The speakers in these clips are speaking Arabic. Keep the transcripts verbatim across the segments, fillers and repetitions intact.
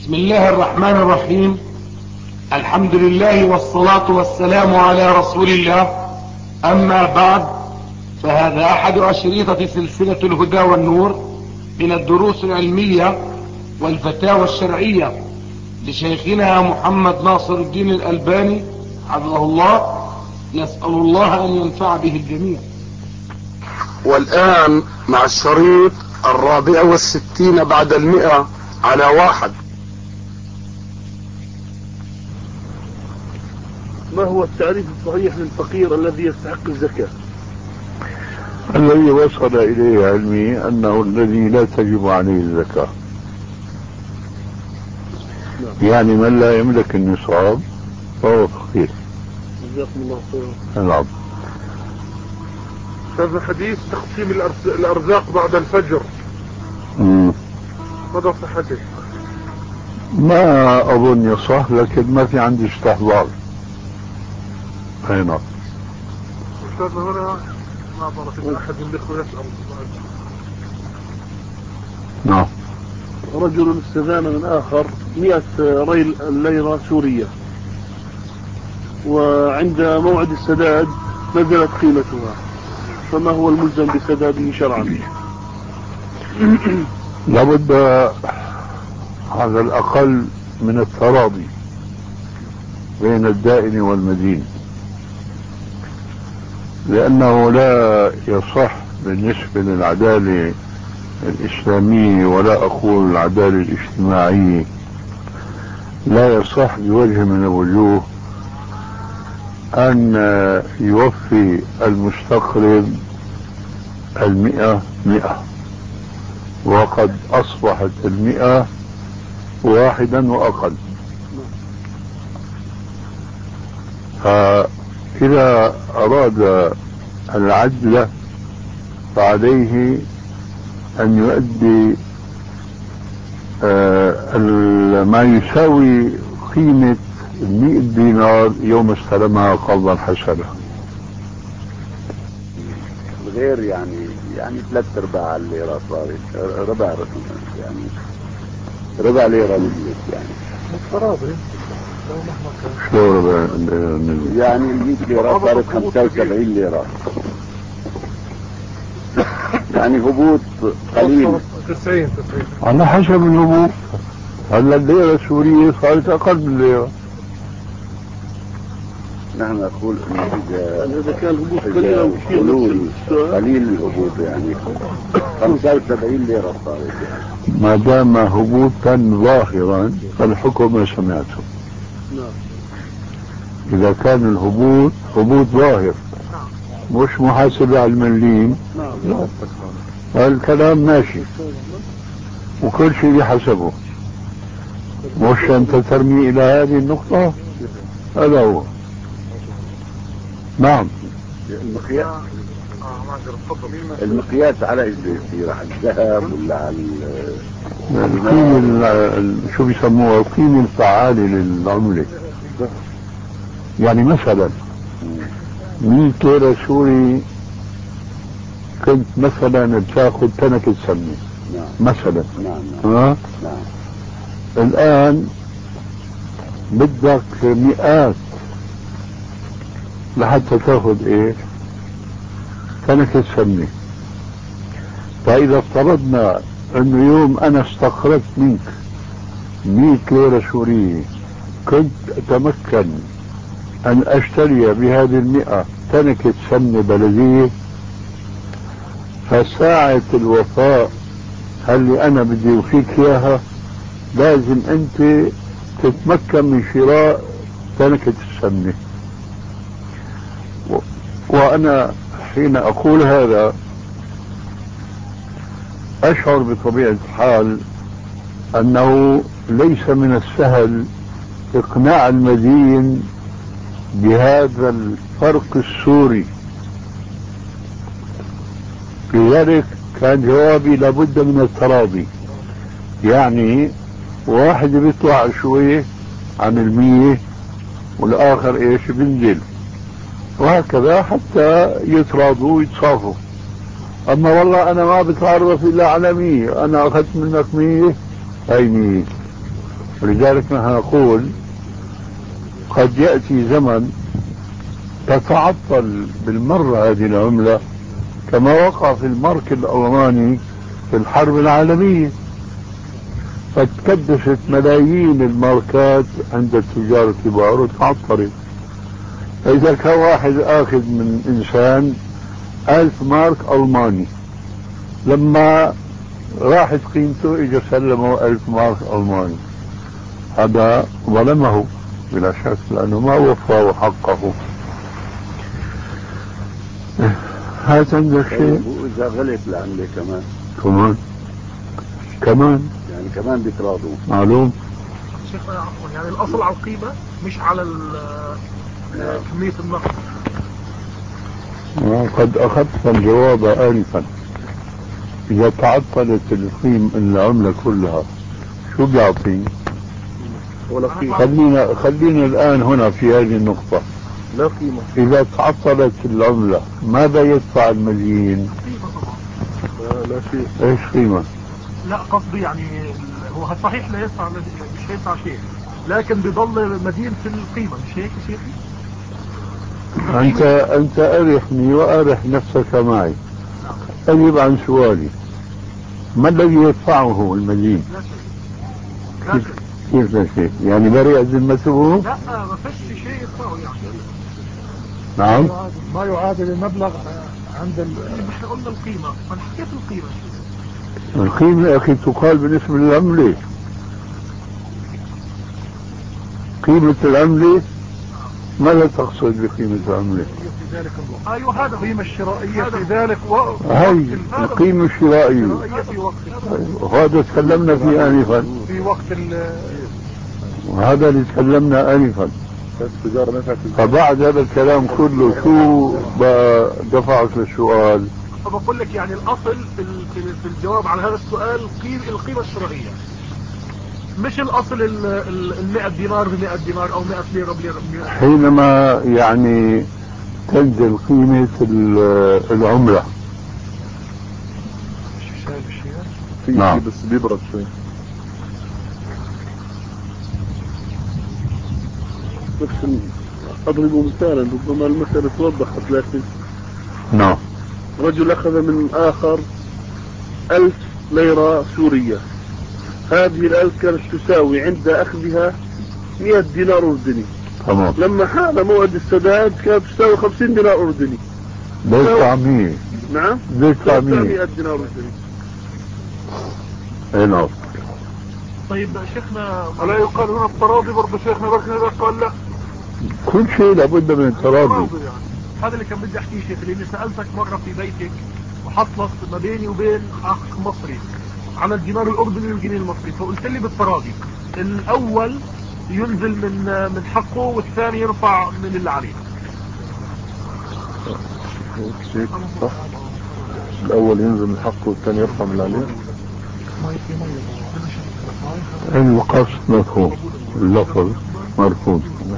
بسم الله الرحمن الرحيم. الحمد لله والصلاة والسلام على رسول الله. أما بعد، فهذا أحد أشريطة سلسلة الهدى والنور من الدروس العلمية والفتاوى الشرعية لشيخنا محمد ناصر الدين الألباني حفظه الله. نسأل الله أن ينفع به الجميع. والآن مع الشريط الرابع والستين بعد المئة على واحد. ما هو التعريف الصحيح للفقير الذي يستحق الزكاة؟ الذي وصل إليه علمي أنه الذي لا تجب عليه الزكاة. نعم. يعني من لا يملك النصاب فهو فقير. جزاكم الله خيرا. نعم. هذا حديث تقسيم الأرزاق بعد الفجر. مم. ماذا صحته؟ ما أظن يصح، لكن ما في عندي استحضار. أي نعم. أستاذ هنا نظرة أحد الأخوة يسأل. نعم. رجل استدان من آخر مئة ريل ليرة سورية، وعند موعد السداد نزلت قيمتها، فما هو الملزم بسداده شرعا؟ لابد على الأقل من التراضي بين الدائن والمدين، لأنه لا يصح بالنسبة للعدالة الإسلامية، ولا أقول العدالة الاجتماعية، لا يصح بوجه من الوجوه أن يوفي المستقرض المئة مئة وقد أصبحت المئة واحدا وأقل. فإذا أراد العدل فعليه أن يؤدي ما يساوي قيمة مئة دينار يوم استلمها قرضا حسنا، غير يعني يعني ثلاث ارباع الليرة صارت ربع يعني ربع ليرة نزلت يعني التراضي. شو ربع يعني المئة ليرة صارت خمسة وسبعين ليرة، يعني هبوط قليل. تسعين تسعين على حسب الهبوط. هلا الليرة السورية صارت أقل من الليرة. نحن نقول إذا كان الهبوط قليل أو كثير قليل الهبوط يعني خمسة وسبعين ليرة صارت يعني. ما دام هبوطا ظاهرا فالحكم ما سمعته. نعم. إذا كان الهبوط هبوط ظاهر مش محاسبة على المليم، نعم، الكلام ماشي وكل شيء بحسبه، مش أنت ترمي إلى هذه النقطة. هذا هو. نعم. المقياس المقياس على ايش بيصير؟ على الذهب ولا على القيمة شو بيسموها القيمة الفعالة للعملة. يعني مثلا مئة ليرة سوري كنت مثلا بتاخذ تنكة سمنة مثلا. نعم. ها؟ نعم. الآن بدك مئات لحتى تاخذ ايه؟ تنكة سمنة. فإذا افترضنا انه يوم انا استقرضت منك مئة ليرة سورية كنت اتمكن ان اشتري بهذه المئة تنكة سمنة بلدية، فساعة الوفاء اللي انا بدي اوفيك اياها لازم انت تتمكن من شراء تنكة السمنة. و... وانا حين اقول هذا اشعر بطبيعة الحال انه ليس من السهل اقناع المدين بهذا الفرق السوري. لذلك كان جوابي لابد من التراضي، يعني واحد بيطلع شوية عن المية والاخر ايش بنزل، وهكذا حتى يتراضوا ويتصافوا. اما والله انا ما بتعرف الا على مية، انا اخذت منك مية هاي مية، ولذلك نحن نقول قد يأتي زمن تتعطل بالمرة هذه العملة كما وقع في المارك الألماني في الحرب العالمية، فتكدست ملايين الماركات عند التجار الكبار وتعطلت. فإذا كان واحد آخذ من إنسان ألف مارك ألماني، لما راحت قيمته إجا سلمه ألف مارك ألماني، هذا ظلمه بلا شك لأنه ما وفاه حقه. هذا عندك شيء؟ وإذا غلط العملة كمان كمان كمان يعني كمان بيتراضوا. معلوم. شيخنا عفوا، يعني الأصل على القيمة مش على كمية النقد. قد أخذت الجواب آنفا. إذا تعطلت القيمة العملة كلها شو بيعطي؟ ولا قيمة. خلينا خلينا الآن هنا في هذه النقطة. لا قيمة. إذا تعطلت العملة ماذا يدفع المدين؟ لا شيء. إيش قيمة؟ لا قصدي يعني هو صحيح لا يدفع، مش هيدفع شيء، لكن بيضل مدين في القيمة، مش هيك يا شيخي؟ أنت أنت أرحني وأرح نفسك معي. أجب عن سؤالي، ما الذي يدفعه المدين؟ لا شيء. لا شيء. كيف لا شيء؟ يعني بريء ذمته؟ لا ما فيش شيء يدفعه يعني. نعم. ما يعادل المبلغ عند ال... احنا قلنا القيمة، ما حكيت القيمة. القيمة يا أخي تقال بالنسبة للعملة. قيمة العملة ماذا تقصد بقيمة العملة؟ في ذلك الوقت. ايوه هذا القيمة الشرائية في ذلك وقت. هاي القيمة الشرائية في وقت. وهذا تكلمنا فيه آنفا. في وقت ال وهذا اللي تكلمنا آنفا. فبعد هذا الكلام كله شو دفعك للسؤال؟ فبقول لك يعني الأصل في في الجواب على هذا السؤال القيمة الشرائية، مش الأصل المئة دينار بمئة دينار أو مئة ليرة بليرة. حينما يعني تنزل قيمة العملة نعم بس بيبرد شوي. بس أضرب مثالا ربما المسألة توضحت، لكن نعم رجل أخذ من آخر ألف ليرة سورية، هذه الألف كانت تساوي عند أخذها مئة دينار أردني. تمام. لما حان موعد السداد كانت تساوي خمسين دينار أردني. دفع مية. نعم دفع مئة دينار أردني. اي نعم. طيب شيخنا ألا يقال هنا التراضي برضه شيخنا؟ لكن إذا قال لا كل شيء لابد من التراضي. يعني. هذا اللي كان بدي احكيه شيخ، لاني سألتك مرة في بيتك وحصلت ما بيني وبين اخ مصري على الدينار الاردني والجنيه المصري، فقلت لي بالتراضي الاول ينزل من من حقه والثاني يرفع من اللي عليه. صح، الاول ينزل من حقه والثاني يرفع من اللي عليه. القصد مفهوم، اللفظ مرفوض.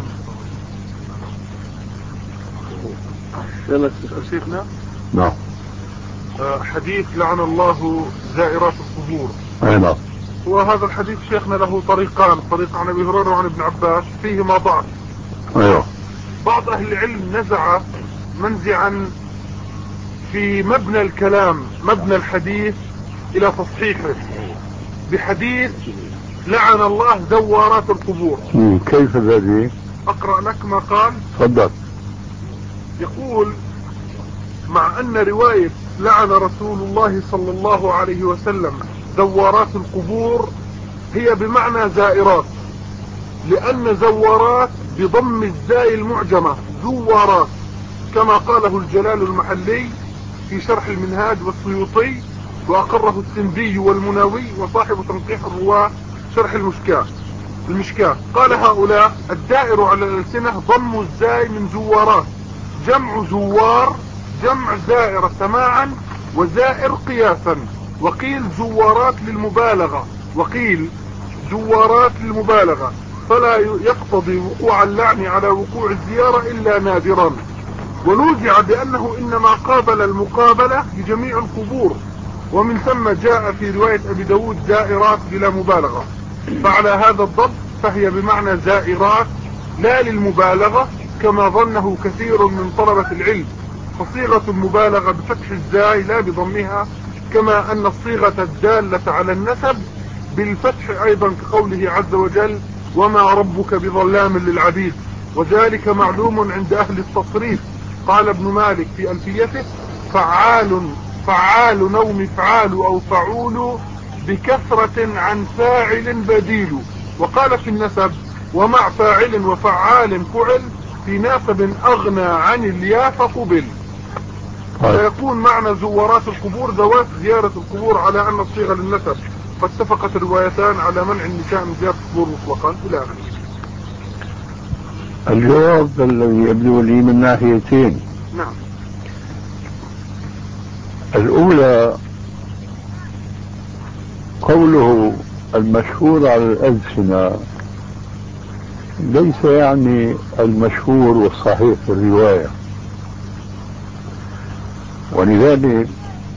يلا شيخنا. نعم. حديث لعن الله زائرات القبور. اي نعم. وهذا الحديث شيخنا له طريقان، طريق عن ابي هريره وعن ابن عباس، فيهما ضعف. ايوه. بعض اهل العلم نزع منزعا في مبنى الكلام، مبنى الحديث، الى تصحيحه بحديث لعن الله زوارات القبور. كيف ذلك؟ اقرأ لك ما قال. تفضل. يقول: مع ان رواية لعن رسول الله صلى الله عليه وسلم زوارات القبور هي بمعنى زائرات، لان زوارات بضم الزاي المعجمة زوارات، كما قاله الجلال المحلي في شرح المنهاج والسيوطي، واقره السندي والمناوي وصاحب تنقيح الرواة شرح المشكاة المشكاة. قال هؤلاء: الدائر على الألسنة ضم الزاي من زوارات، جمع زوار جمع زائر سماعا وزائر قياسا، وقيل زوارات للمبالغة وقيل زوارات للمبالغة، فلا يقتضي وقوع اللعن على وقوع الزيارة إلا نادرا. ونوزع بأنه إنما قابل المقابلة بجميع القبور، ومن ثم جاء في رواية أبي داود زائرات بلا مبالغة. فعلى هذا الضبط فهي بمعنى زائرات لا للمبالغة كما ظنه كثير من طلبة العلم، فصيغة المبالغة بفتح الزاي لا بضمها، كما أن الصيغة الدالة على النسب بالفتح أيضا كقوله عز وجل وما ربك بظلام للعبيد، وذلك معلوم عند أهل التصريف. قال ابن مالك في ألفيته فعال فعال أو مفعال أو فعول بكثرة عن فاعل بديل. وقال في النسب ومع فاعل وفعال فعل في ناسب أغنى عن الياء فقبل. فيكون معنى زوارات القبور ذوات زيارة القبور على أن الصيغة للنسب، فاتفقت الروايتان على منع النساء من زيارة القبور مطلقا إلى آخره. الجواب الذي يبدو لي من ناحيتين. نعم. الأولى قوله المشهور على الألسنة ليس يعني المشهور والصحيح في الرواية، ولذلك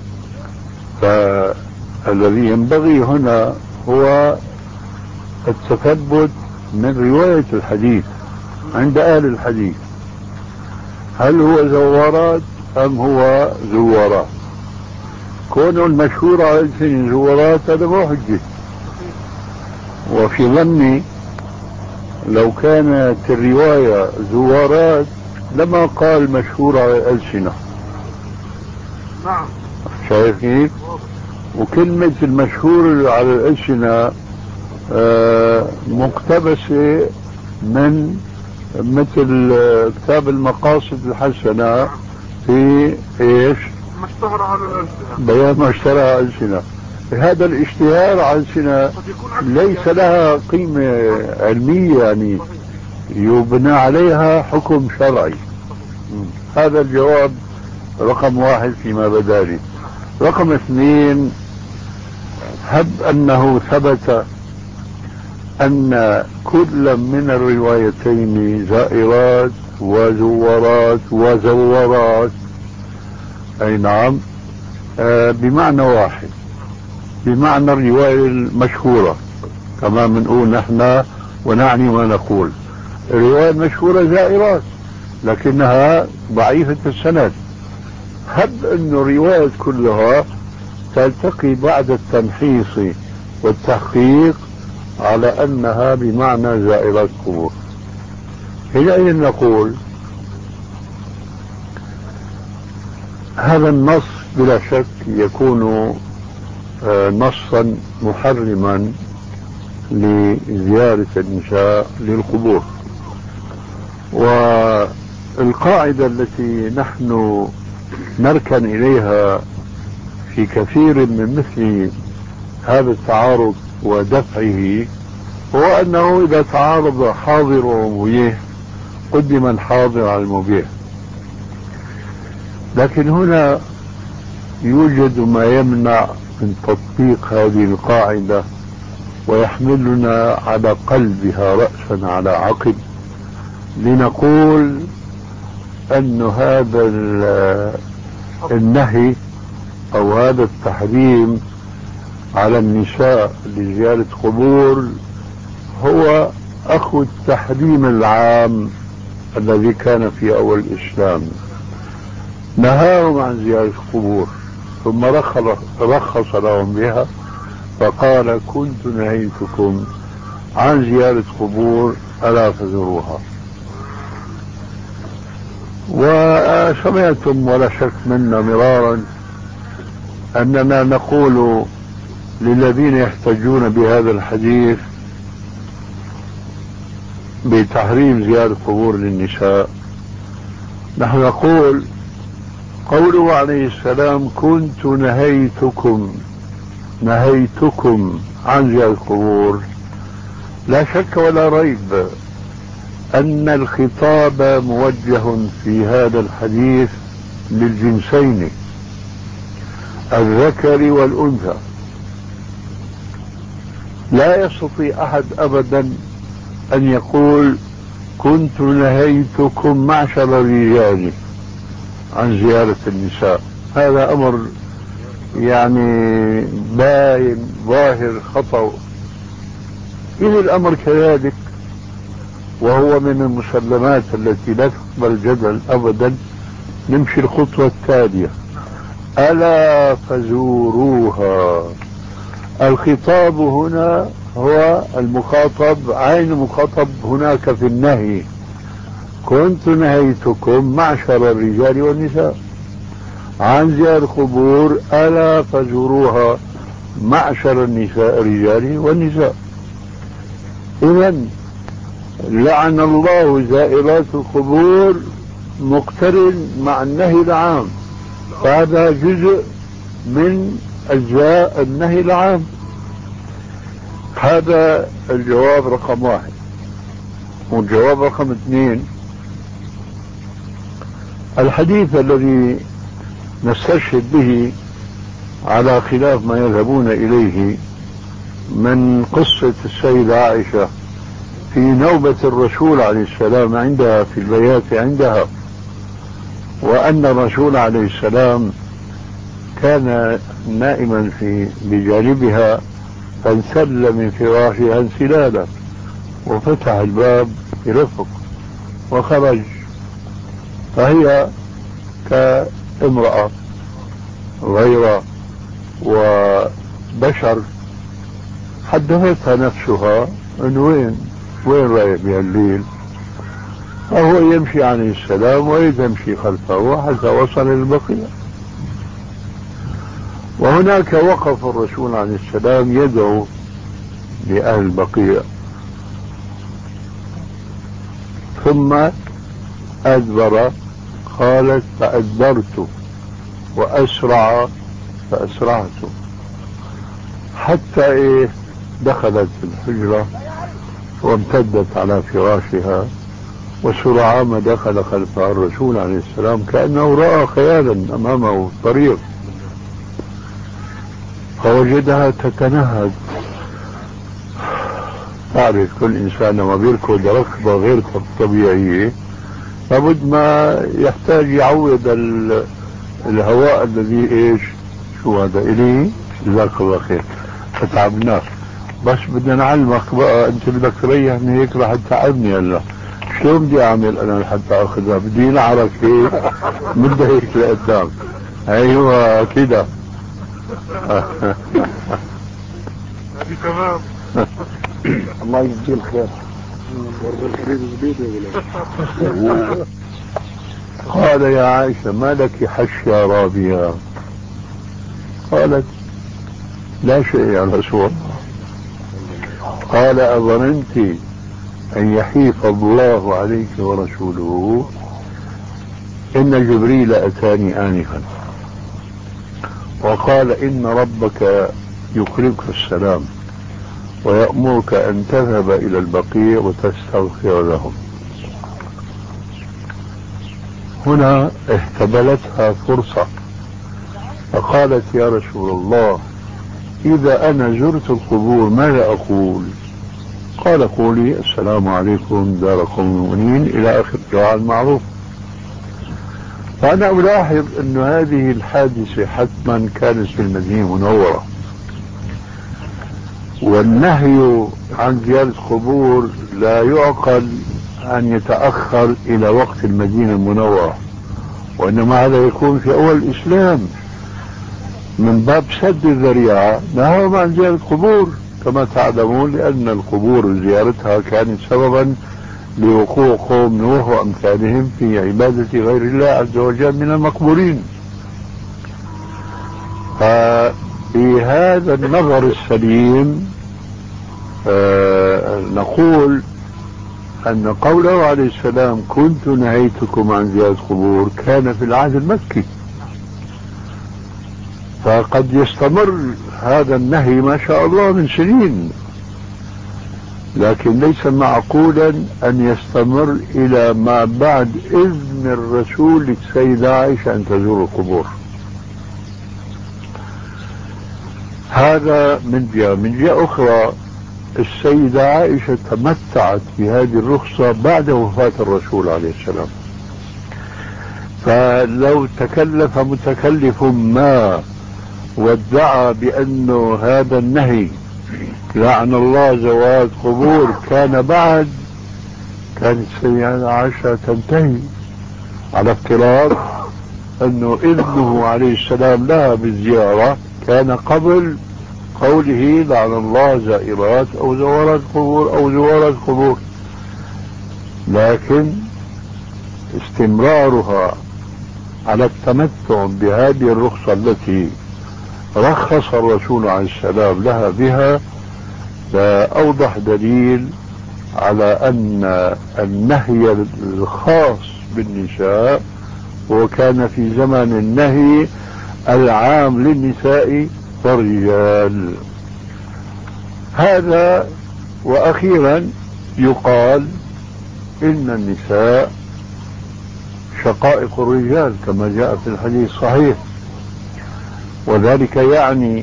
فالذي ينبغي هنا هو التثبت من رواية الحديث عند أهل الحديث، هل هو زوارات أم هو زوارات؟ كون المشهور على الألسنة زوارات هذا مو حجة. وفي ظني لو كانت الرواية زوارات لما قال مشهور على الألسنة. نعم. شايف كيف؟ وكلمة المشهور على الألسنة آه مقتبسة من مثل كتاب المقاصد الحسنة في ايش؟ ما اشتهر على الألسنة، بيان ما اشتهر على الألسنة. هذا الاشتهار على الألسنة ليس لها قيمة علمية يعني يبنى عليها حكم شرعي. هذا الجواب رقم واحد فيما بدا لي. رقم اثنين، هب أنه ثبت أن كل من الروايتين زائرات وزورات وزورات، أي نعم، آه بمعنى واحد، بمعنى الرواية المشهورة كما بنقول نحن ونعني ما نقول. الرواية المشهورة زائرات لكنها ضعيفة السند. هب أن الرواية كلها تلتقي بعد التمحيص والتحقيق على أنها بمعنى زائرات قبور. حينئذ نقول هذا النص بلا شك يكون نصا محرما لزيارة النساء للقبور. والقاعدة التي نحن نركن إليها في كثير من مثل هذا التعارض ودفعه هو أنه إذا تعارض حاضر ومبيح قدم الحاضر على المبيح. لكن هنا يوجد ما يمنع من تطبيق هذه القاعدة ويحملنا على قلبها رأسا على عقب لنقول أن هذا النهي أو هذا التحريم على النساء لزيارة قبور هو أخو التحريم العام الذي كان في أول الإسلام، نهاهم عن زيارة قبور ثم رخص لهم بها فقال كنت نهيتكم عن زيارة قبور ألا فزوروها. وسمعتم ولا شك منا مرارا أننا نقول للذين يحتجون بهذا الحديث بتحريم زيارة قبور للنساء، نحن نقول قوله عليه السلام كنت نهيتكم نهيتكم عن زيارة القبور، لا شك ولا ريب أن الخطاب موجه في هذا الحديث للجنسين الذكر والأنثى. لا يستطيع أحد أبدا أن يقول كنت نهيتكم معشر الرجال عن زيارة النساء. هذا أمر يعني باين ظاهر خطأ إذا الأمر كذلك وهو من المسلمات التي لا تقبل جدل أبدا، نمشي الخطوة التالية: ألا فزوروها. الخطاب هنا هو المخاطب، عين المخاطب هناك في النهي. كنت نهيتكم معشر الرجال والنساء عن زيارة القبور، ألا فزوروها معشر النساء الرجال والنساء. إذن لعن الله زائرات القبور مقترن مع النهي العام، فهذا جزء من أجزاء النهي العام. هذا الجواب رقم واحد. والجواب رقم اثنين: الحديث الذي نستشهد به على خلاف ما يذهبون إليه من قصة السيدة عائشة في نوبة الرسول عليه السلام عندها في البيات عندها، وأن الرسول عليه السلام كان نائما في بجانبها فانسل من فراشها انسلالا وفتح الباب برفق وخرج، فهي كامرأة غير وبشر حدثتها نفسها ان وين وين رايح بهالليل، فهو يمشي عليه السلام وهي تمشي خلفه حتى وصل للبقيع. وهناك وقف الرسول عليه السلام يدعو لأهل البقيع، ثم أدبر. قالت: فأدبرت وأسرع فأسرعت، حتى إيه دخلت الحجرة وامتدت على فراشها، وسرعان ما دخل خلفها الرسول عليه السلام كأنه رأى خيالا أمامه الطريق، فوجدها تتنهد. تعرف كل إنسان لما بيركض ركضة غير طبيعية لابد ما يحتاج يعوض الهواء الذي ايش شو هذا إليه. جزاك الله خير، فتعبناك، بس بدنا نعلمك بقى، انت بدك تريح من هيك رح تتعبني هلا. شلون بدي اعمل انا لحتى اخذها؟ بدي نعرف هيك مدة هيك لقدام. ايوه كده. هذه تمام. الله يجزيه الخير. قال: يا عائشة ما لك حشية رابية؟ قالت: لا شيء يا رسول الله. قال: أظننت أن يحيف الله عليك ورسوله؟ إن جبريل أتاني آنفا وقال إن ربك يقرئك السلام ويأمرك أن تذهب إلى البقيع وتستغفر لهم. هنا احتملتها فرصة فقالت: يا رسول الله، إذا أنا زرت القبور ماذا أقول؟ قال: قولي السلام عليكم دار قوم مؤمنين إلى آخر الدعاء المعروف. فأنا ألاحظ أن هذه الحادثة حتما كانت في المدينة المنورة، والنهي عن زيارة القبور لا يعقل أن يتأخر إلى وقت المدينة المنورة، وإنما هذا يكون في أول الإسلام من باب سد الذريعة. نهوا عن زيارة القبور كما تعلمون، لأن القبور زيارتها كانت سببا لوقوع قوم نوح وأمثالهم في عبادة غير الله عز وجل من المقبورين. فبهذا النظر السليم آه نقول أن قوله عليه السلام كنت نهيتكم عن زيارة القبور كان في العهد المكي، فقد يستمر هذا النهي ما شاء الله من سنين، لكن ليس معقولا أن يستمر إلى ما بعد إذن الرسول للسيدة عائشة أن تزور القبور. هذا من جهة. من جهة أخرى السيدة عائشة تمتعت بهذه الرخصة بعد وفاة الرسول عليه السلام، فلو تكلف متكلف ما وادعى بأنه هذا النهي لعن الله زوات قبور كان بعد كانت السيدة عائشة تنتهي على افتراض انه اذنه عليه السلام لها بالزيارة كان قبل قوله لعن الله زائرات او زوارات قبور او زوارات قبور، لكن استمرارها على التمتع بهذه الرخصة التي رخص الرسول عليه السلام لها بها فأوضح دليل على أن النهي الخاص بالنساء وكان في زمن النهي العام للنساء والرجال. هذا وأخيرا يقال إن النساء شقائق الرجال كما جاء في الحديث الصحيح، وذلك يعني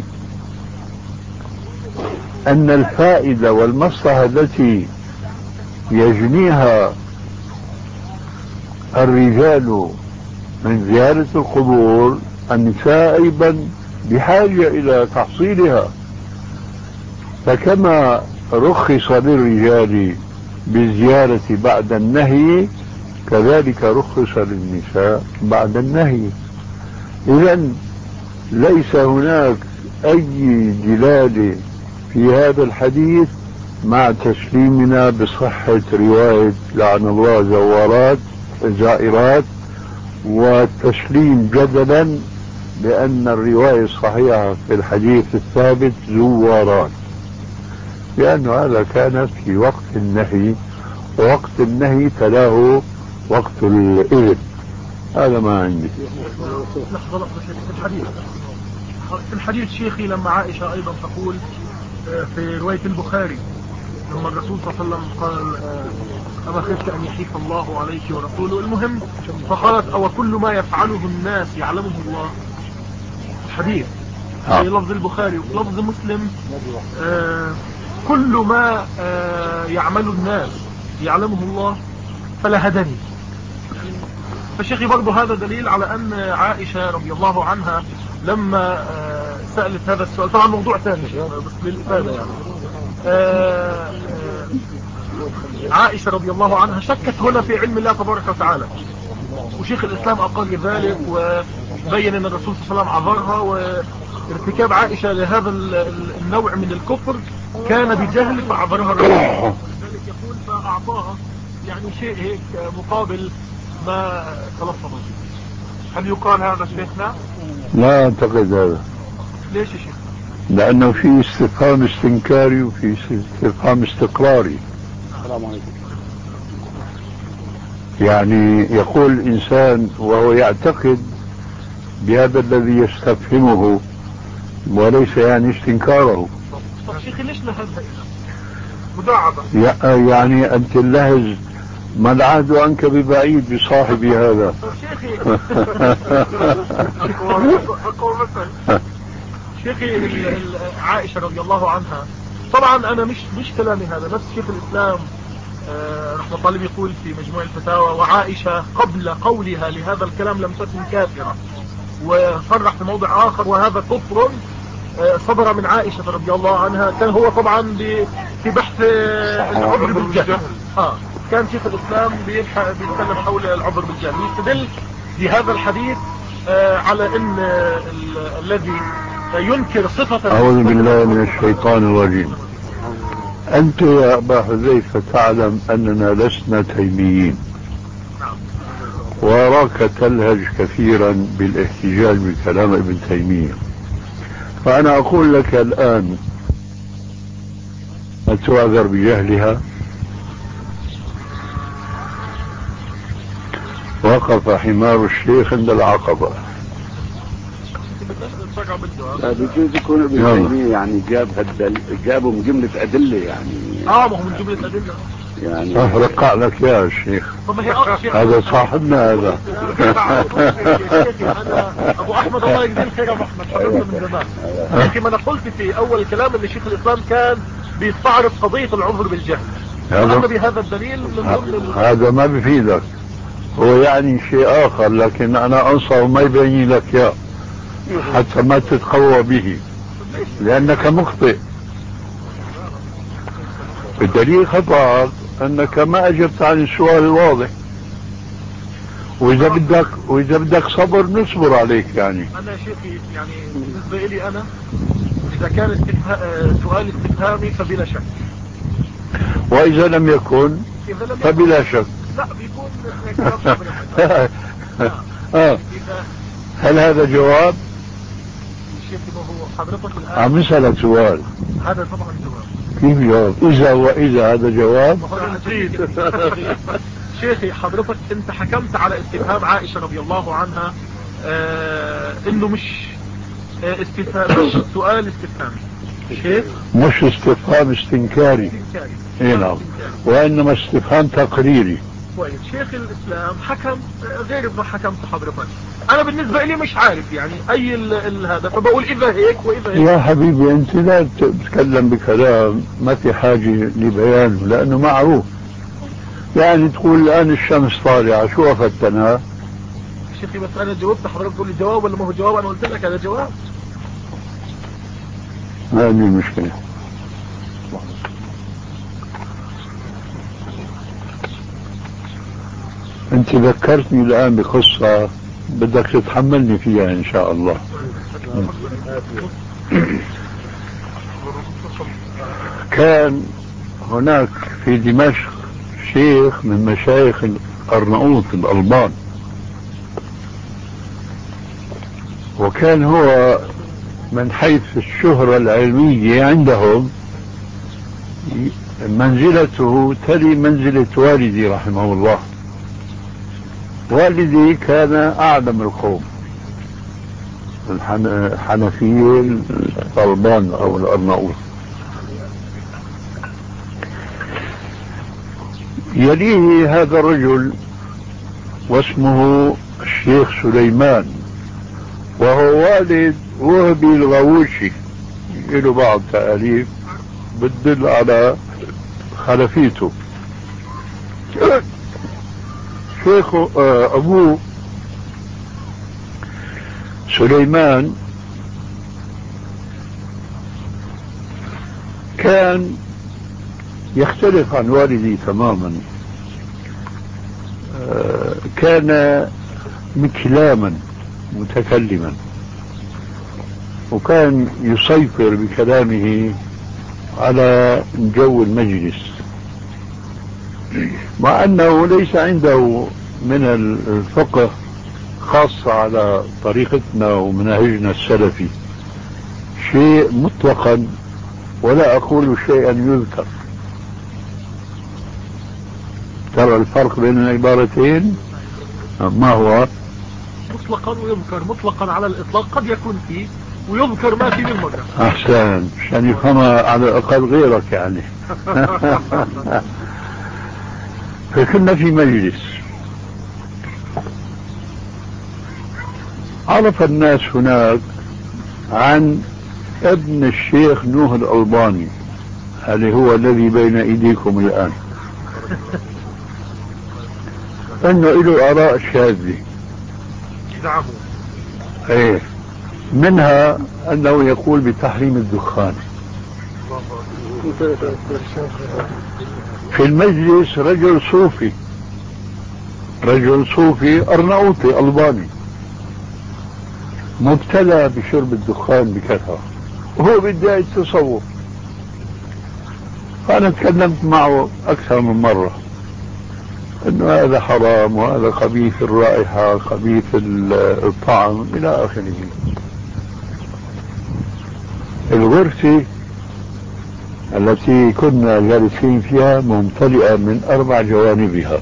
أن الفائدة والمصلحة التي يجنيها الرجال من زيارة القبور النساء أيضا بحاجة إلى تحصيلها، فكما رخص للرجال بالزيارة بعد النهي كذلك رخص للنساء بعد النهي. إذن ليس هناك أي دلالة في هذا الحديث مع تسليمنا بصحة رواية لعن الله زوارات زائرات، والتسليم جدلا بأن الرواية الصحيحة في الحديث الثابت زوارات، لأن هذا كان في وقت النهي، ووقت النهي تلاه وقت الإذن. هذا ما عندي. لحظة لحظة في الحديث في الحديث شيخي لما عائشة أيضا تقول في رواية البخاري لما الرسول صلى الله عليه وسلم قال أما خفت أن يحيف الله عليك ورسوله، المهم فقالت أو كل ما يفعله الناس يعلمه الله. الحديث في لفظ البخاري وفي لفظ مسلم آه كل ما آه يعمل الناس يعلمه الله فلهدني. فشيخي برضه هذا دليل على أن عائشة رضي الله عنها لما آه سألت هذا السؤال، طبعا موضوع ثاني بس للإفادة يعني، آه آه عائشة رضي الله عنها شكت هنا في علم الله تبارك وتعالى، وشيخ الإسلام أقر ذلك وبين أن الرسول صلى الله عليه وسلم عذرها، وارتكاب عائشة لهذا النوع من الكفر كان بجهل فعذرها الرسول، ذلك يقول فأعطاها يعني شيء هيك مقابل ما تلفظ. هل يقال هذا شيخنا؟ لا أعتقد هذا. ليش يا شيخ؟ لأنه في استفهام استنكاري وفي استفهام استقراري. السلام عليكم. يعني يقول الإنسان وهو يعتقد بهذا الذي يستفهمه وليس يعني استنكاره. طب شيخي ليش لهذا مداعبة؟ يعني أنت اللهج ما العهد عنك ببعيد بصاحب هذا. شيخي شيخي عائشة رضي الله عنها، طبعا أنا مش مش كلامي هذا، نفس شيخ الإسلام رحمة الله يقول في مجموع الفتاوى وعائشة قبل قولها لهذا الكلام لم تكن كافرة، وصرح في موضع آخر وهذا كفر صدر من عائشة رضي الله عنها. كان هو طبعا في بحث العذر بالجهل، آه كان شيخ الإسلام بيتكلم حول العذر بالجهل، يستدل بهذا الحديث آه على ان الذي ينكر صفة أعوذ بالله من الشيطان الرجيم. أنت يا أبا حذيفة تعلم أننا لسنا تيميين، وراك تلهج كثيرا بالاحتجاج بكلام ابن تيمية، فأنا أقول لك الآن أتعذر بجهلها؟ وقف حمار الشيخ عند العقبة. لا بيجوز يكون ابن تيمية يعني جاب هدل جابوا من جملة أدلة يعني اه ما هو من جملة أدلة يعني أفرق لك يا الشيخ هذا صاحبنا هذا. أبو أحمد الله يجزيه الخير. أبو أحمد حضرنا من زمان لكن ما أنا قلت في أول الكلام أن شيخ الإسلام كان بيستعرض قضية العذر بالجهل، هذا بهذا الدليل من ضمن هذا ما بفيدك، هو يعني شيء آخر، لكن أنا أنصح ما يبين لك يا حتى ما تتقوى به لأنك مخطئ. الدليل خطأ انك ما اجبت عن السؤال الواضح، واذا بدك واذا بدك صبر نصبر عليك. يعني انا يا شيخي يعني بالنسبة لي انا اذا كان استفها... سؤال استفهامي فبلا شك، واذا لم يكن إذا لم فبلا يكن... شك. لا بيكون كلام صعب. آه. هل هذا جواب؟ شيخي ما هو حضرتك الان عم نسألك سؤال، هذا طبعا جواب. كيف جواب؟ اذا واذا هذا جواب. شيخي حضرتك انت حكمت على استفهام عائشة رضي الله عنها آه انه مش آه استفهام، مش سؤال استفهامي، شيخ مش استفهام استنكاري. استنكاري. اي نعم، وانما استفهام تقريري. كويس. شيخ الاسلام حكم غير ما حكمت حضرتك. انا بالنسبة لي مش عارف يعني اي ال ال هذا، فبقول اذا هيك واذا هيك. يا حبيبي انت لا تتكلم بكلام ما في حاجة لبيانه لانه معروف. يعني تقول الان الشمس طالعة، شو افدتنا؟ شيخي بس انا جاوبت، حضرتك تقول لي جواب ولا ما هو جواب؟ انا قلت لك هذا جواب. هذه المشكلة. انت ذكرتني الان بقصة بدك تتحملني فيها ان شاء الله. كان هناك في دمشق شيخ من مشايخ الأرناؤوط الألبان، وكان هو من حيث الشهرة العلمية عندهم منزلته تلي منزلة والدي رحمه الله. والدي كان أعلم القوم الحنفيين الألبان أو الأرناؤوط. يليه هذا الرجل واسمه الشيخ سليمان، وهو والد وهبي الغووشي، له بعض تأليف بتدل على خلفيته. شيخ أبوه سليمان كان يختلف عن والدي تماما. كان مكلاما متكلما، وكان يسيطر بكلامه على جو المجلس، مع أنه ليس عنده من الفقه خاصة على طريقتنا ومناهجنا السلفي شيء مطلقا، ولا أقول شيئا يذكر. ترى الفرق بين العبارتين ما هو؟ مطلقا ويذكر. مطلقا على الإطلاق قد يكون فيه، ويذكر ما فيه بالمرة. أحسن، عشان يفهمها على الأقل غيرك يعني. فكنا في مجلس، عرف الناس هناك عن ابن الشيخ نوح الألباني، هذا هو الذي بين ايديكم الان، انه له اراء شاذة. ايه، منها انه يقول بتحريم الدخان. في المجلس رجل صوفي، رجل صوفي أرناؤوطي ألباني مبتلى بشرب الدخان بكثرة، وهو بداية التصوف. فأنا تكلمت معه أكثر من مرة أنه هذا حرام وهذا خبيث الرائحة خبيث الطعم إلى آخره. الغرفة التي كنا جالسين فيها ممتلئة من أربع جوانبها،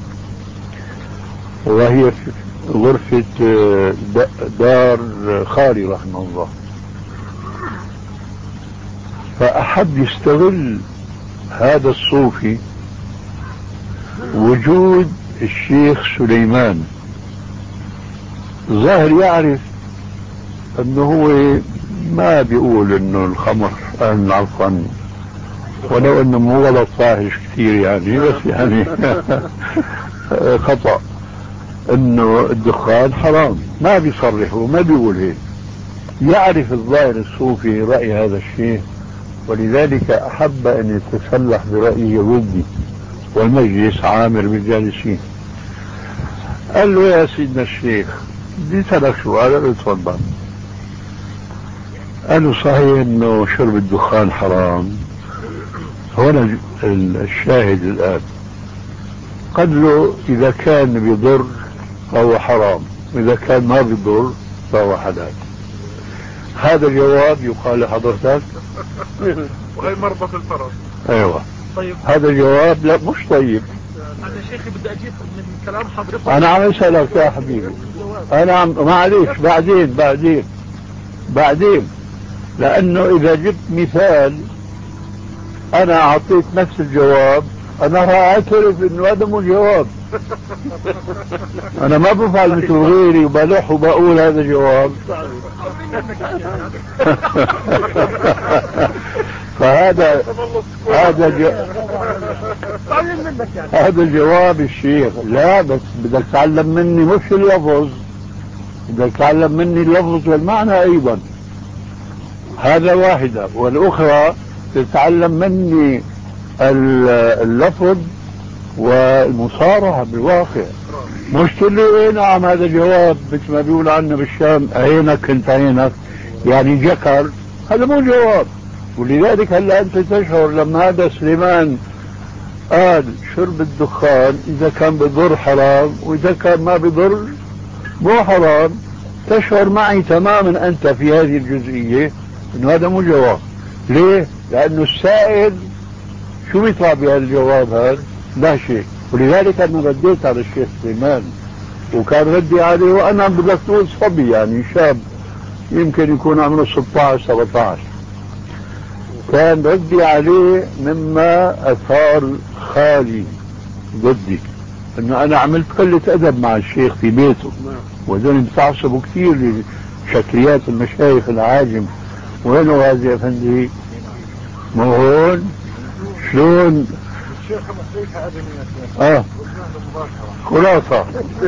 وهي غرفة دار خالي رحمه الله. فأحب يستغل هذا الصوفي وجود الشيخ سليمان، ظاهر يعرف انه هو ما بيقول انه الخمر ان عفوا، ولو انه مو غلط فاحش كثير يعني، بس يعني خطأ انه الدخان حرام، ما بيصرح وما بيقول هيك. يعرف الظاهر الصوفي رأي هذا الشيء ولذلك أحب أن يتسلح برأيه ودي، والمجلس عامر بالجالسين. قال له يا سيدنا الشيخ بدي أسألك سؤال. قال له تفضل. قال له صحيح انه شرب الدخان حرام؟ هنا الشاهد الآن. قال له إذا كان بيضر فهو حرام، وإذا كان ما بيضر فهو حلال. هذا جواب يقال لحضرتك؟ وهي مربط الفرس. ايوه. طيب هذا جواب لا مش طيب. انا شيخي بدي اجيب من كلام حضرتك. انا عم اسالك يا حبيبي، انا عم معليش بعدين بعدين بعدين لانه اذا جبت مثال انا اعطيت نفس الجواب انا راح اعترف انه هذا مو جواب. انا ما بفعل مثل غيري وبلح وبقول هذا جواب. فهذا هذا جو... هذا جواب الشيخ. لا بس بدك تعلم مني مش اللفظ، بدك تعلم مني اللفظ والمعنى ايضا. هذا واحدة، والاخرى تتعلم مني اللفظ والمصارعة بالواقع. مش تقول لي ايه نعم هذا جواب مثل ما بيقول عنا بالشام عينك انت عينك يعني جكر، هذا مو جواب. ولذلك هلا انت تشعر لما هذا سليمان قال شرب الدخان اذا كان بضر حرام واذا كان ما بضر مو حرام، تشعر معي تماما انت في هذه الجزئية انه هذا مو جواب. ليه؟ لانه السائل شو بيطلع بهذا الجواب هذا؟ لا شيء. ولذلك انا رديت على الشيخ سليمان وكان ردي عليه وانا بدك تقول صبي يعني شاب يمكن يكون عمره ستة عشر سبعة عشر. كان ردي عليه مما اثار خالي ضدي انه انا عملت قلة ادب مع الشيخ في بيته، وهذول بتعصبوا كثير لشكليات المشايخ العاجم. وينه هذا يا افندي؟ مو هون؟ شلون؟ الشيخ مسيح هذا من اه خلاصة.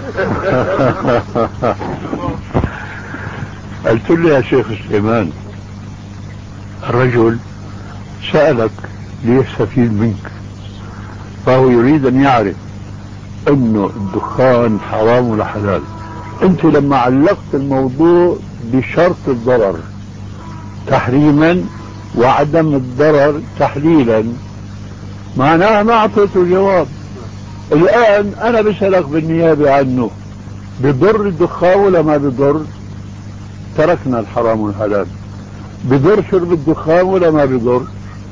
قلت له يا شيخ سليمان الرجل سألك ليستفيد منك، فهو يريد ان يعرف انه الدخان حرام ولا حلال. انت لما علقت الموضوع بشرط الضرر تحريما وعدم الضرر تحليلا معناها ما اعطيته جواب. الان انا بسألك بالنيابة عنه بضر الدخان ولا ما بضر؟ تركنا الحرام والحلال. بضر شرب الدخان ولا ما بضر؟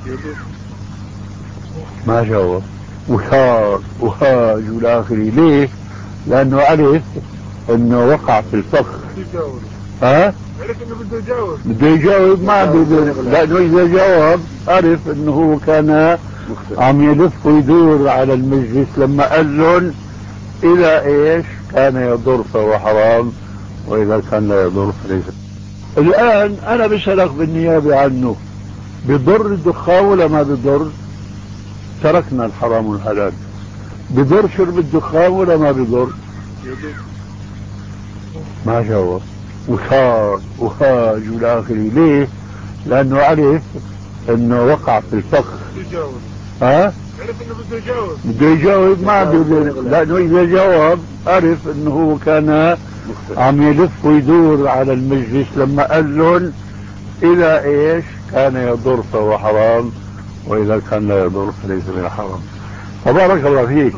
ما جاوب وثار وهاج والآخر. ليه؟ لأنه عرف أنه وقع في الفخ. ها؟ عرف أنه بده يجاوب. بده يجاوب ما بده، لأنه إذا جاوب عرف أنه هو كان عم يلف ويدور على المجلس لما قال لهم إذا إيش كان يضر فهو حرام وإذا كان لا يضر فليس. الآن أنا بسألك بالنيابة عنه بضر الدخان ولا ما بضر؟ تركنا الحرام والحلال. بضر شرب الدخان ولا ما بضر؟ ما جاوب وثار وهاج والآخر. ليه؟ لأنه عرف أنه وقع في الفخ. ها؟ عرف أنه بده يجاوب. بده يجاوب ما بده، لأنه إذا جاوب عرف أنه هو كان عم يلف ويدور على المجلس لما قال لهم إذا إيش كان يضر فهو حرام وإذا كان لا يضر فليس من حرام. فبارك الله فيك.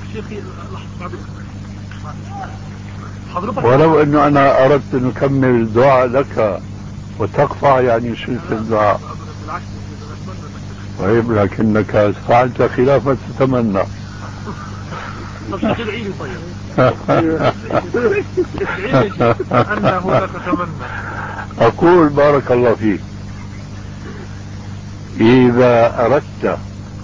ولو أنه أنا أردت أن أكمل الدعاء لك وتقطع يعني سلسلة الدعاء. طيب لكنك فعلت خلاف ما تتمنى. تدعي لي طيب. أنه لا تتمنى. أقول بارك الله فيك إذا أردت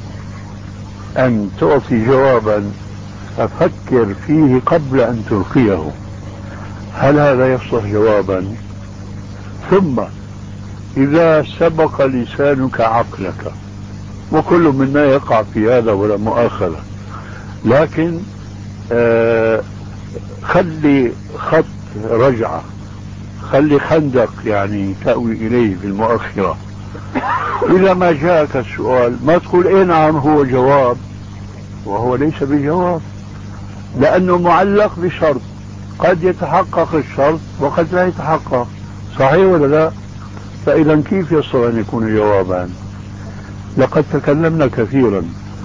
أن تعطي جوابا ففكر فيه قبل أن تلقيه، هل هذا يصلح جوابا؟ ثم إذا سبق لسانك عقلك، وكل منا يقع في هذا ولا مؤاخذة، لكن آه خلي خط رجعة، خلي خندق يعني تأوي إليه في المؤخرة. إذا ما جاءك السؤال ما تقول إيه نعم هو جواب وهو ليس بجواب، لأنه معلق بشرط قد يتحقق الشرط وقد لا يتحقق، صحيح ولا لا؟ فإذا كيف يصل أن يكون جوابا؟ لقد تكلمنا كثيرا.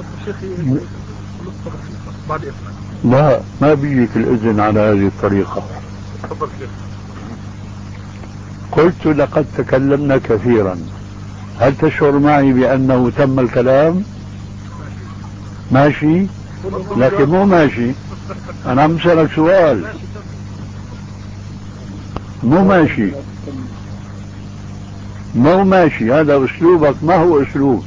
لا، ما بيجيك الإذن على هذه الطريقة. قلت لقد تكلمنا كثيرا، هل تشعر معي بأنه تم الكلام؟ ماشي، لكن مو ماشي. أنا عم بسألك سؤال، مو ماشي مو ماشي، هذا أسلوبك ما هو أسلوب.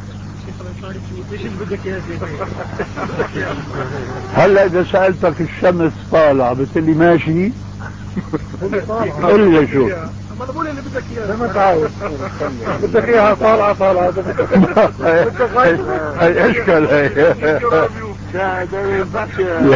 هلا إذا سألتك الشمس طالعة بتقلي ماشي؟ قل لي شو ما انا بقول اللي بدك اياه ما تعود بدك اياها طالعه طالعه هي اشكال هي لا ده ما ينفعش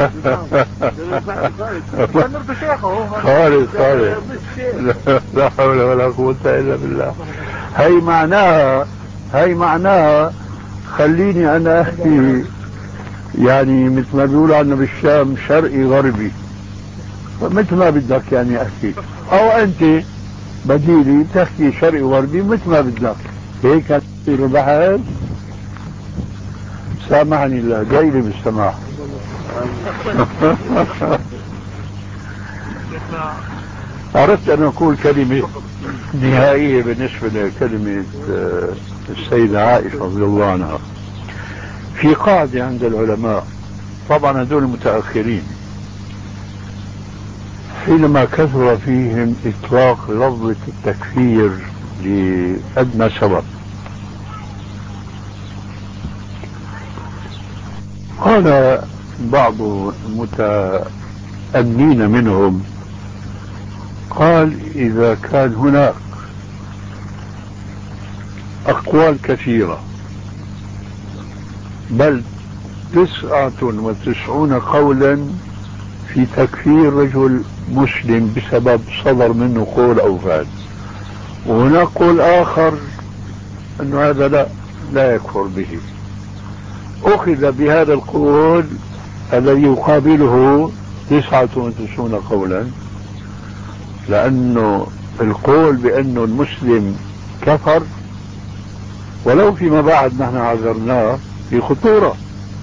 خالص خالص، لا حول ولا قوة الا بالله. هي معناها هي معناها خليني انا احكي يعني مثل ما بيقولوا عنا بالشام شرقي غربي، مثل ما بدك يعني احكي، او انت بديلي تحكي شرقي غربي مثل ما بدك. هيك تصير البحث. سامحني الله، جاي لي بالسماح. أردت أن أقول كلمة نهائية بالنسبة لكلمة السيدة عائشة رضي الله عنها. في قاعدة عند العلماء، طبعا هذول المتأخرين، حينما كثر فيهم إطلاق لفظة التكفير لأدنى سبب، قال بعض المتأمين منهم، قال إذا كان هناك أقوال كثيرة بل تسعة وتسعون قولا في تكفير رجل مسلم بسبب صدر منه قول أو فعل، وهناك قول آخر أنه هذا لا لا يكفر به، أخذ بهذا القول الذي يقابله تسعة وتسعون قولا، لأنه القول بأنه المسلم كفر ولو فيما بعد نحن عذرناه في خطورة.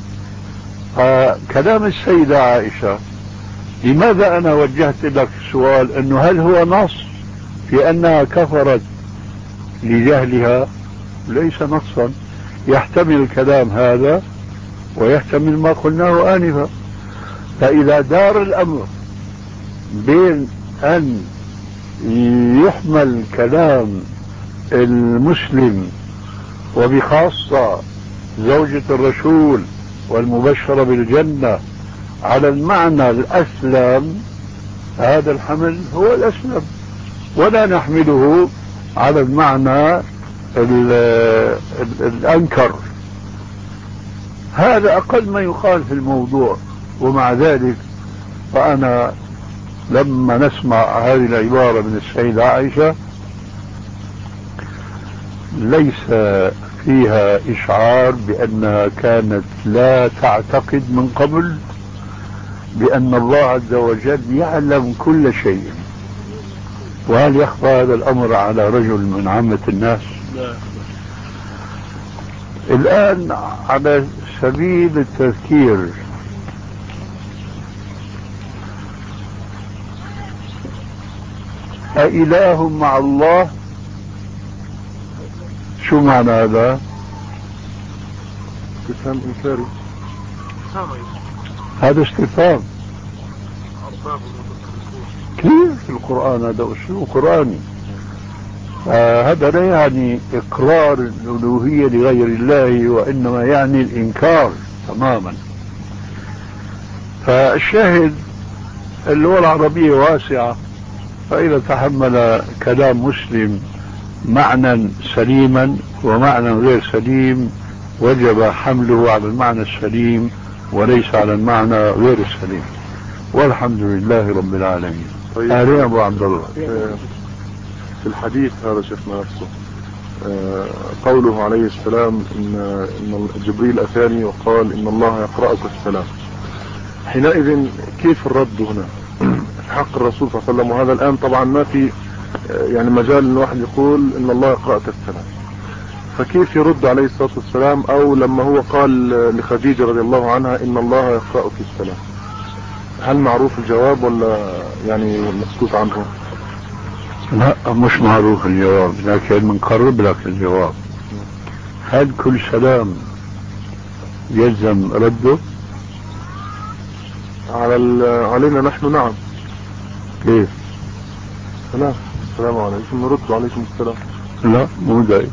فكلام السيدة عائشة، لماذا أنا وجهت لك السؤال أنه هل هو نص في أنها كفرت لجهلها؟ ليس نصا، يحتمل الكلام هذا ويحتمل ما قلناه آنفا. فإذا دار الأمر بين أن يحمل كلام المسلم وبخاصة زوجة الرسول والمبشرة بالجنة على المعنى الأسلم، هذا الحمل هو الأسلم، ولا نحمله على المعنى الأنكر. هذا أقل ما يقال في الموضوع. ومع ذلك فأنا لما نسمع هذه العبارة من السيدة عائشة ليس فيها إشعار بأنها كانت لا تعتقد من قبل بأن الله عز وجل يعلم كل شيء. وهل يخفى هذا الأمر على رجل من عامة الناس؟ لا. الآن على سبيل التذكير، أإله مع الله؟ شو معنى هذا؟ استفهام إنكاري. هذا استفهام كثير في القرآن، هذا أسلوب قرآني. آه هذا لا يعني إقرار الألوهية لغير الله، وإنما يعني الإنكار تماما. فالشاهد اللغة العربية واسعة، فإذا تحمل كلام مسلم معنى سليما ومعنى غير سليم وجب حمله على المعنى السليم وليس على المعنى غير السليم، والحمد لله رب العالمين. طيب أهلا أبو عبد الله. في الحديث هذا شيخنا نفسه قوله عليه السلام إن, إن جبريل أتاني وقال إن الله يقرأك السلام، حينئذ كيف الرد هنا في حق الرسول صلى الله عليه وسلم؟ وهذا الآن طبعا ما في يعني مجال ان واحد يقول إن الله يقرأك السلام، فكيف يرد عليه الصلاة والسلام؟ أو لما هو قال لخديجة رضي الله عنها إن الله يقرأك السلام، هل معروف الجواب ولا يعني مسكوت عنه؟ لا مش معروف الجواب، لكن بنقرب لك الجواب. هل كل سلام يلزم رده؟ على علينا نحن نعم. كيف؟ سلام السلام عليكم نرد عليكم السلام. لا مو دايم،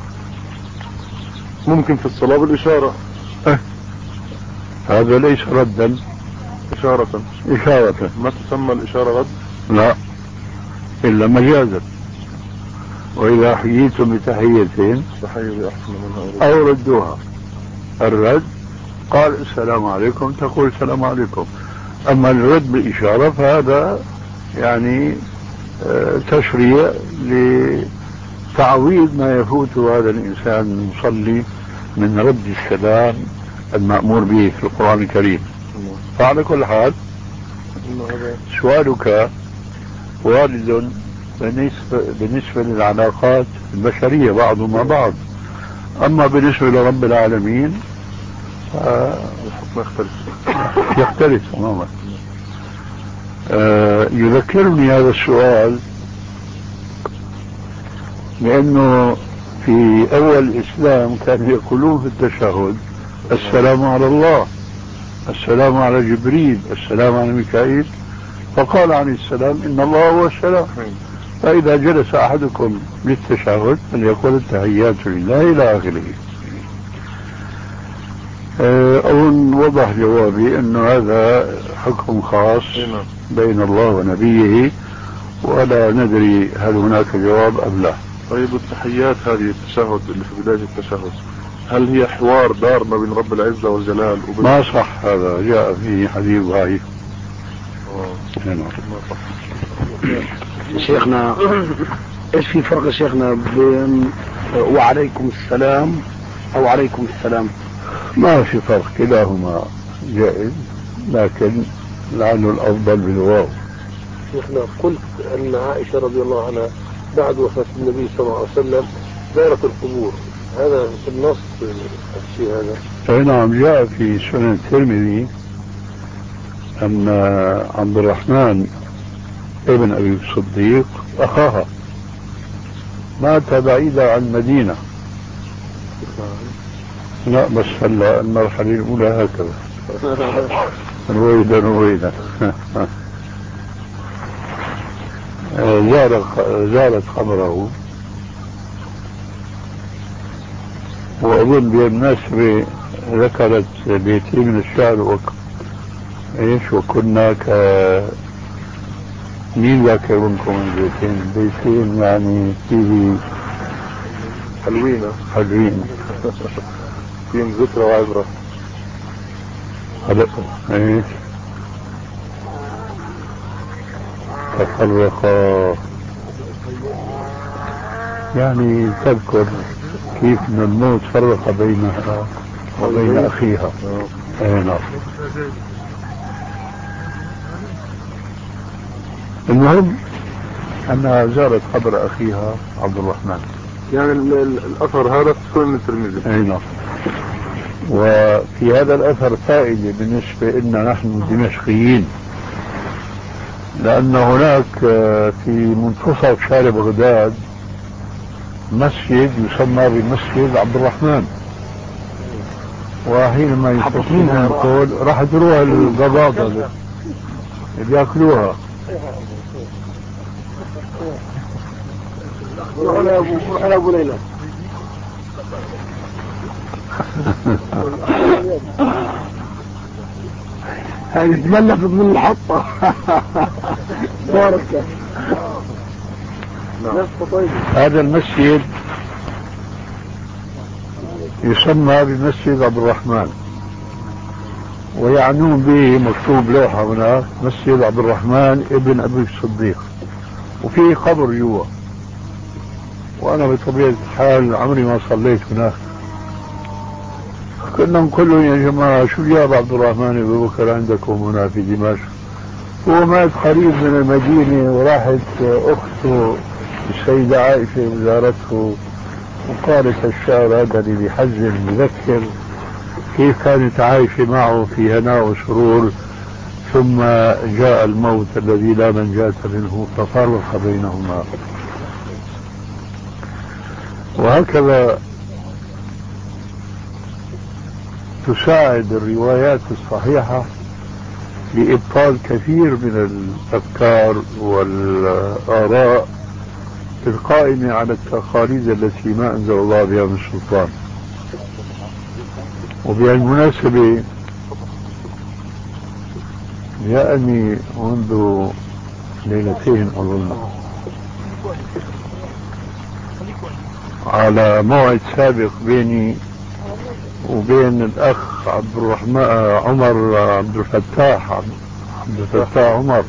ممكن في الصلاة بالإشارة. أه. هذا ليس ردا، إشارة. إشارة. ما تسمى الإشارة رد؟ لا إلا مجازا. وإذا حييتم بتحيتين تحية أحسن منها أو ردوها. الرد قال السلام عليكم تقول السلام عليكم. أما الرد بالإشارة فهذا يعني تشريع لتعويض ما يفوت هذا الإنسان المصلي من رد السلام المأمور به في القرآن الكريم. فعلى كل حال سؤالك وارد بالنسبة, بالنسبة للعلاقات البشرية بعض مع بعض، أما بالنسبة لرب العالمين الحكم يختلف يختلف تماما. آه يذكرني هذا السؤال لأنه في أول الإسلام كانوا يقولون في التشهد السلام على الله، السلام على جبريل، السلام على ميكائيل، فقال عن السلام إن الله هو السلام. فإذا جلس أحدكم للتشهد فليقول التحيات لله إلى آخره. أظن وضح جوابي أنه هذا حكم خاص بين الله ونبيه، ولا ندري هل هناك جواب أم لا. طيب التحيات هذه التشهد اللي في بداية التشهد هل هي حوار دار ما بين رب العزة والجلال وبين... ما صح، هذا جاء في حديث ضعيف. شيخنا ايش في فرق شيخنا بين وعليكم السلام او عليكم السلام؟ ما في فرق، كلاهما جائز، لكن لعله الافضل بالواو. شيخنا قلت ان عائشة رضي الله عنها بعد وفاة النبي صلى الله عليه وسلم زارت القبور، هذا في النص الشيء هذا؟ اي نعم، جاء في سنن الترمذي ان عبد الرحمن ابن ابي الصديق اخاها مات بعيدا عن المدينة. لا بس هلا المرحلة الأولى هكذا رويدا رويدا. زارت زارت قبره، وأظن بالمناسبة ذكرت بيتين من الشعر وك... ايش وكنا ك مين ذاكر منكم البيتين؟ بيتين يعني فيه حلوين حلوين فيهم ذكرى وعبرة. هلا ايش تفرقا، يعني تذكر كيف ان الموت فرق بينها وبين اخيها. اي نعم. المهم انها زارت قبر اخيها عبد الرحمن. يعني الاثر هذا في سنن الترمذي. اي نعم. وفي هذا الاثر فائده بالنسبه لنا نحن دمشقيين، لان هناك في منتصف شارع بغداد مسجد يسمى بمسجد عبد الرحمن، وحينما يفتحون يقول راح تروح القباضة اللي بياكلوها. روح على ابو ليلى. هذه تملفت من الحطة. بارك. هذا المسجد يسمى بمسجد عبد الرحمن، ويعنون به مكتوب لوحة هناك مسجد عبد الرحمن ابن ابي الصديق، وفيه قبر جوا. وأنا بطبيعة الحال عمري ما صليت هناك. كنا نقول لهم يا جماعة شو جاب عبد الرحمن أبو بكر عندكم هنا في دمشق؟ هو مات قريب من المدينة وراحت أخته السيدة عائشة وزارته وقالت الشعر هذا اللي بيحزن بذكر كيف كانت عايشة معه في هناء وسرور، ثم جاء الموت الذي لا منجاة منه ففرق بينهما. وهكذا تساعد الروايات الصحيحة لإبطال كثير من الأفكار والآراء القائمة على التقاليد التي ما أنزل الله بها من سلطان. وبالمناسبة جاءني منذ ليلتين أظن على موعد سابق بيني وبين الأخ عبد الرحمن عمر عبد الفتاح عبد الفتاح عمر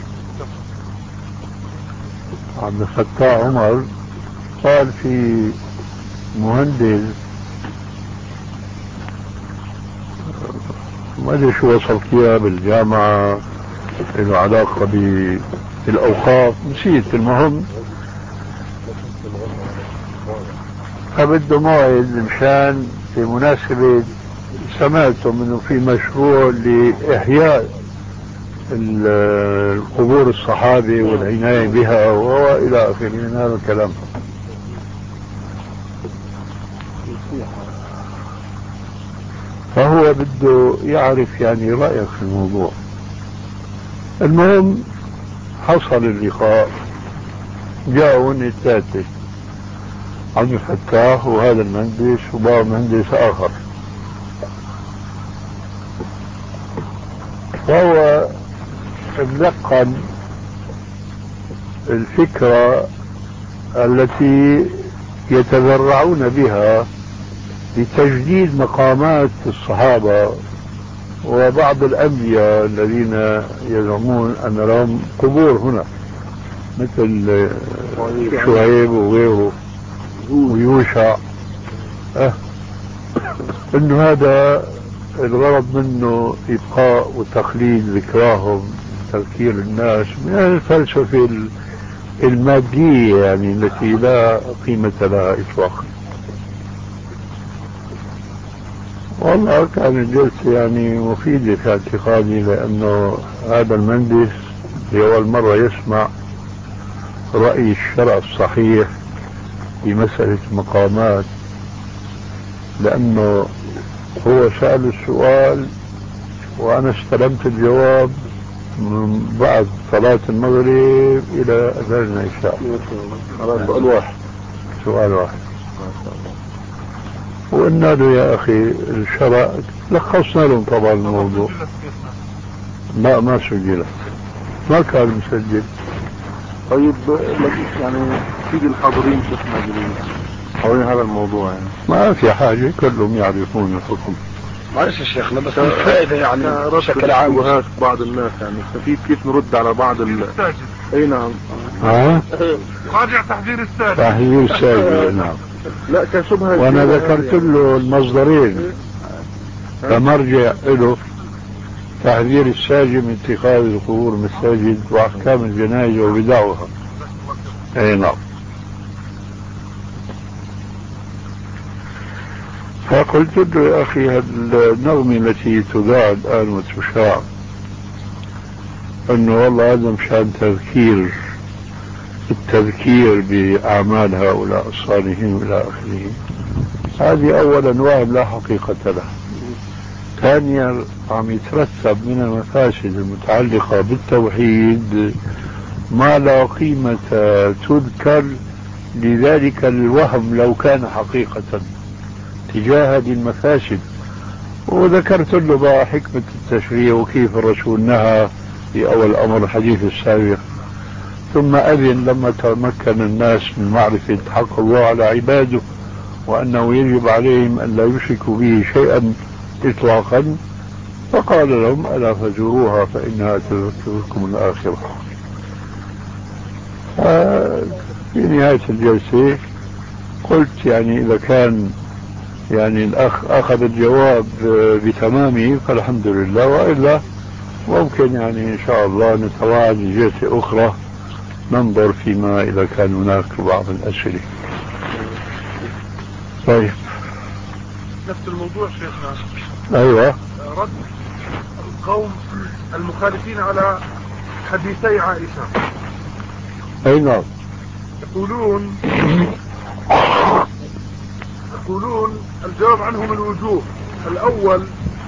عبد الفتاح عمر قال في مهندس ما ادري شو وصلت اياه بالجامعة له علاقة بالأوقاف نسيت، المهم فبده موعد مشان في مناسبة سمعتم انه في مشروع لإحياء القبور الصحابة والعناية بها وإلى آخره من هذا الكلام. فهو بده يعرف يعني رأيك في الموضوع. المهم حصل اللقاء، جاءوا الثلاثة عبد الفتاح وهذا المهندس وبعض مهندس آخر، فهو تلقن الفكرة التي يتذرعون بها لتجديد مقامات الصحابة وبعض الأنبياء الذين يزعمون أن لهم قبور هنا مثل شعيب وغيره ويوشع، أه انه هذا الغرض منه ابقاء وتخليد ذكراهم، تذكير الناس من الفلسفة المادية يعني التي لا قيمة لها اطلاقا. والله كان الجلسة يعني مفيدة في اعتقادي، لانه هذا المهندس لأول مرة يسمع رأي الشرع الصحيح في مسألة المقامات، لأنه هو سأل السؤال وأنا استلمت الجواب من بعد صلاة المغرب إلى أذان العشاء. سؤال واحد سؤال واحد وقلنا له يا أخي الشرع، لخصنا لهم طبعا الموضوع. لا ما سجلت، ما كان مسجل. طيب يعني سيدي الحاضرين شفنا حوالين هذا الموضوع يعني ما في حاجة، كلهم يعرفون الحكم. معلش يا شيخنا بس الفائدة يعني بشكل عام وهات بعض الناس يعني نستفيد كيف نرد على بعض ال اي نعم ها راجع تحذير السادس تحذير السادس نعم. لا كان شبهة، وانا ذكرت له المصدرين كمرجع له، تحذير الساجد من اتخاذ القبور مساجد واحكام الجنائز وبدعها. اي نعم. فقلت له يا أخي النغمة التي تذاع الآن وتشاع أنه والله هذا مشان تذكير التذكير بأعمال هؤلاء الصالحين وإلى آخره، هذه أولا وهم لا حقيقة له. ثانيا عم يترتب من المفاسد المتعلقة بالتوحيد ما لا قيمة تذكر لذلك الوهم لو كان حقيقة تجاه هذه المفاسد. وذكرت له بقى حكمة التشريع وكيف الرسول نهى في أول الأمر الحديث السابق، ثم أذن لما تمكن الناس من معرفة حق الله على عباده وأنه يجب عليهم أن لا يشركوا به شيئا إطلاقا، فقال لهم ألا فزوروها فإنها تذكركم الآخرة. في نهاية الجلسة قلت يعني إذا كان يعني الأخ أخذ الجواب بتمامه فالحمد لله، وإلا ممكن يعني إن شاء الله نتواعد جهة أخرى ننظر فيما إذا كان هناك بعض الأسئلة. طيب نفس الموضوع شيخنا. أيوة. رد القوم المخالفين على حديثي عائشة. أي نعم. يقولون يقولون الجواب عنه من وجوه. الأول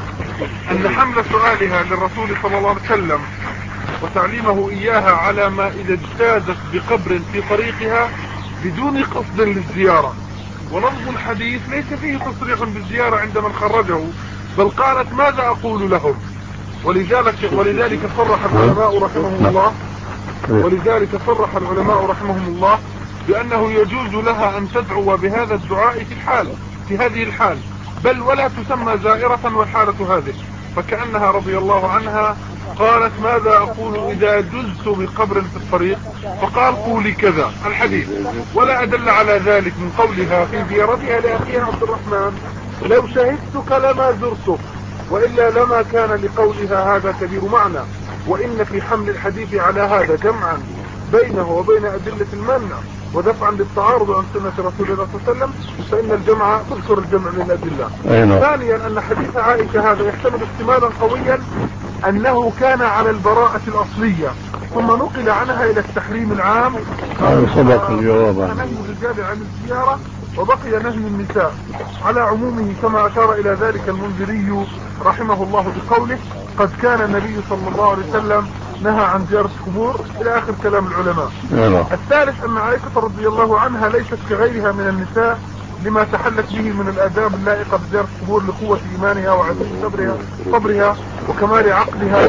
أن حمل سؤالها للرسول صلى الله عليه وسلم وتعليمه إياها على ما إذا اجتازت بقبر في طريقها بدون قصد للزيارة، ولفظ الحديث ليس فيه تصريح بالزيارة عند من خرجه، بل قالت ماذا أقول لهم. ولذلك ولذلك صرح العلماء رحمهم الله ولذلك صرح العلماء رحمهم الله بأنه يجوز لها أن تدعو بهذا الدعاء في الحال في هذه الحال، بل ولا تسمى زائرة والحالة هذه، فكأنها رضي الله عنها قالت ماذا أقول إذا جزت بقبر في الطريق، فقال قولي كذا الحديث. ولا أدل على ذلك من قولها في زيارتها لأخيها عبد الرحمن لو شهدتك لما زرتك، وإلا لما كان لقولها هذا كبير معنى. وإن في حمل الحديث على هذا جمعا بينه وبين أدلة المنع ودفعا للتعارض عن سنة رسول الله صلى الله عليه وسلم، فإن الجمع تذكر الجمع من الأدلة. ثانيا أن حديث عائشة هذا يحتمل احتمالا قويا أنه كان على البراءة الأصلية ثم نقل عنها إلى التحريم العام، سبق الجواب عنه. نهي الرجال عن الزيارة وبقي نهي النساء على عمومه، كما أشار إلى ذلك المنذري رحمه الله بقوله قد كان النبي صلى الله عليه وسلم نهى عن زيارة القبور إلى آخر كلام العلماء. الثالث أن عائشة رضي الله عنها ليست كغيرها من النساء لما تحلت به من الآداب اللائقة بزيارة القبور لقوة إيمانها وعزيز صبرها صبرها وكمال عقلها.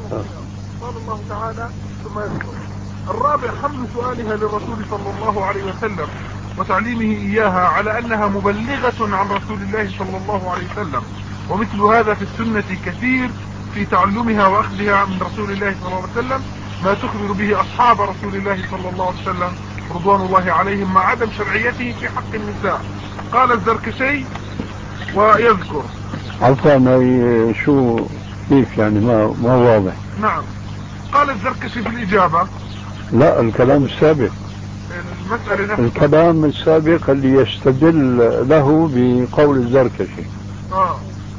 قال الله تعالى ثم يذكر. الرابع حمل سؤالها للرسول صلى الله عليه وسلم وتعليمه إياها على أنها مبلغة عن رسول الله صلى الله عليه وسلم، ومثل هذا في السنة كثير في تعلمها وأخذها من رسول الله صلى الله عليه وسلم ما تخبر به أصحاب رسول الله صلى الله عليه وسلم رضوان الله عليهم مع عدم شرعيته في حق النساء. قال الزركشي ويذكر عفوا شو كيف يعني ما ما واضح. نعم قال الزركشي في الإجابة لا الكلام السابق المسألة نفسها. الكلام السابق اللي يستدل له بقول الزركشي آه.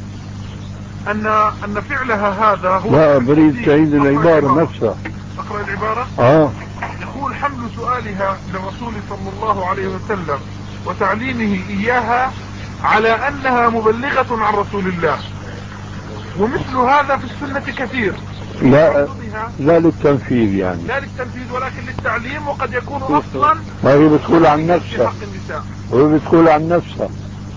أن أن فعلها هذا هو لا بريد تعيد العبارة نفسها. أقرأ العبارة. آه. يقول حمل سؤالها للرسول صلى الله عليه وسلم وتعليمه إياها على أنها مبلغة عن رسول الله، ومثل هذا في السنة كثير. لا لا للتنفيذ يعني. لا للتنفيذ ولكن للتعليم، وقد يكون أصلا. ما هي بتقول عن نفسها. وهي بتقول عن نفسها.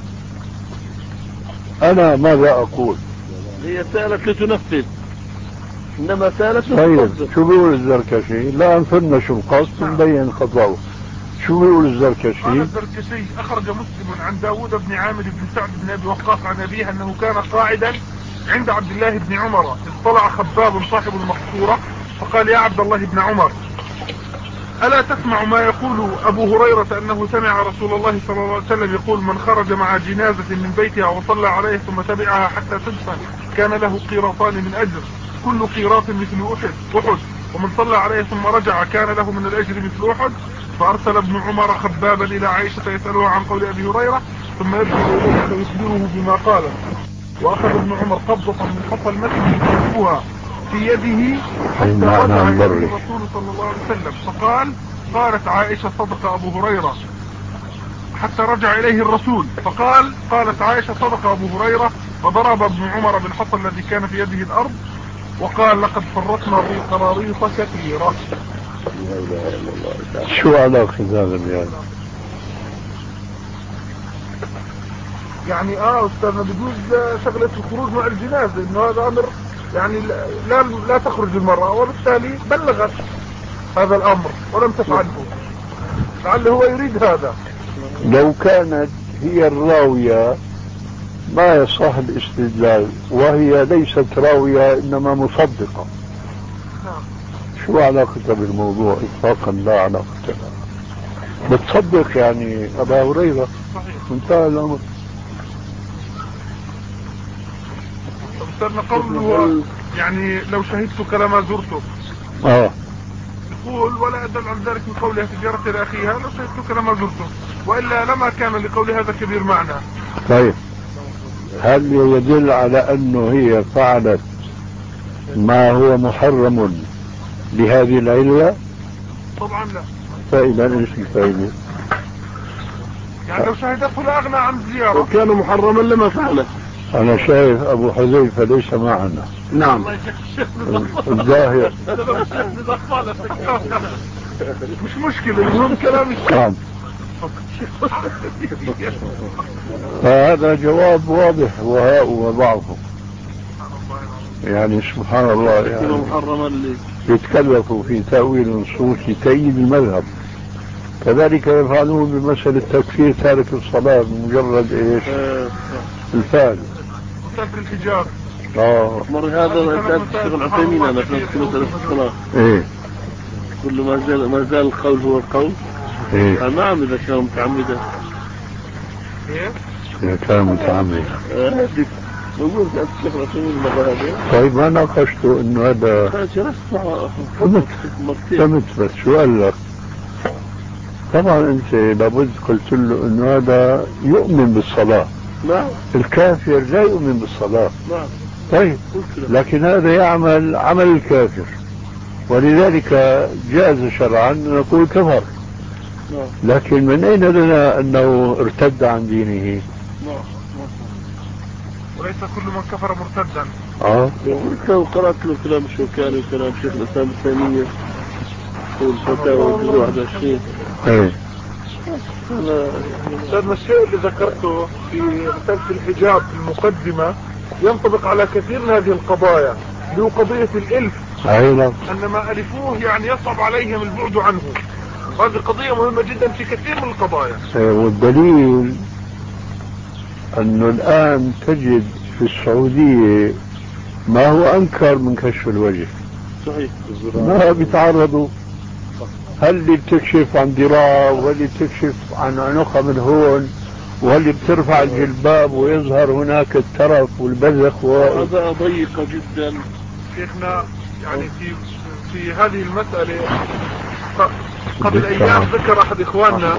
أنا ماذا أقول؟ هي سألت لتنفذ إنما سألت طيب شو بيقول الزركشي؟ لا أنفرنا شو القصد نبين خطأه. شو بيقول الزركشي؟ قال الزركشي أخرج مسلم عن داود بن عامر بن سعد بن أبي وقاص عن أبيه أنه كان قاعدا عند عبد الله بن عمر، اطلع خباب صاحب المقصورة فقال يا عبد الله بن عمر ألا تسمع ما يقول أبو هريرة أنه سمع رسول الله صلى الله عليه وسلم يقول من خرج مع جنازة من بيتها وصلى عليه ثم تبعها حتى تدفن كان له قيراطان من أجر، كل قيراط مثل أحد أحد ومن صلى عليه ثم رجع كان له من الأجر مثل أحد. فأرسل ابن عمر خبابا إلى عائشة يسألها عن قول أبي هريرة ثم يرجع إليه فيخبره بما قال. وأخذ ابن عمر قبضة من حصى المسجد يكفها في يده حتى رجع إلى الرسول صلى الله عليه وسلم فقال قالت عائشة صدق أبو هريرة حتى رجع إليه الرسول فقال قالت عائشة صدق أبو هريرة، وضرب ابن عمر بالحصى الذي كان في يده الأرض وقال لقد فرطنا في قراريط كثيرة. شو علاقة هذا يعني؟ يعني اه استاذنا بيجوز شغلة الخروج مع الجنازة انه هذا امر يعني لا لا تخرج المرأة، وبالتالي بلغت هذا الامر ولم تفعله، لعله هو يريد هذا. لو كانت هي الراوية ما يصح الاستدلال، وهي ليست راوية انما مصدقة. نعم. شو علاقتها بالموضوع؟ اطلاقا لا علاقة لها. بتصدق يعني أبا هريرة. صحيح. انتهى الأمر. أستاذنا قوله يعني لو شهدتك لما زرته. اه يقول ولا أدل عن ذلك من قولها تجارة لأخيها لو شهدتك لما زرته، وإلا لما كان لقول هذا كبير معنى. طيب، هل يدل على أنه هي فعلت ما هو محرم لهذه العلة؟ طبعا لا. فإذا ايش الفائدة؟ يعني لو شهدته لا أغنى عن زيارة. لو كان محرما لما فعله. أنا شايف أبو حذيفة ليس معنا. نعم. الظاهر مش مشكلة، المهم كلام الشيخ. نعم. فهذا جواب واضح وهاء وضعفه. يعني سبحان الله، يعني محرما لي يتكلفوا في تأويل نصوص تأييد المذهب. كذلك يفعلون بمسألة تكفير تارك الصلاة بمجرد ايش؟ الفعل. مسافر الحجاب. اه مر هذا الشيخ العثيمين انا في مسألة الصلاة. ايه كل ما زال ما زال القول هو القول. ايه نعم اذا كان متعمدا. ايه؟ اذا كان متعمد. هذيك بقول الشيخ العثيمين مرة هذه. طيب ما ناقشته انه هذا فهمت فهمت بس شو قال لك؟ طبعا انت لابد قلت له انه هذا يؤمن بالصلاة. نعم. الكافر لا يؤمن بالصلاة. نعم. طيب لكن هذا يعمل عمل الكافر، ولذلك جاز شرعا ان نقول كفر. نعم. لكن من اين لنا انه ارتد عن دينه؟ نعم. وليس كل من كفر مرتدا. اه لو قرأت له كلام الشوكاني وكلام شيخ الاسلام الثانية والفتاوى الجزء واحد وعشرين. ايه لأن الشيء اللي ذكرته في مسألة الحجاب في المقدمة ينطبق على كثير من هذه القضايا، اللي هو قضية الإلف. أيضا أن ما ألفوه يعني يصعب عليهم البعد عنه. هذه قضية مهمة جدا في كثير من القضايا. والدليل أنه الآن تجد في السعودية ما هو أنكر من كشف الوجه. صحيح. ما بيتعرضوا، هل اللي بتكشف عن ذراع، واللي بتكشف عن عنقها من هون، واللي بترفع الجلباب ويظهر هناك الترف والبذخ و... هذا ضيقة جدا. شيخنا يعني في في هذه المسألة قبل أيام ذكر أحد إخواننا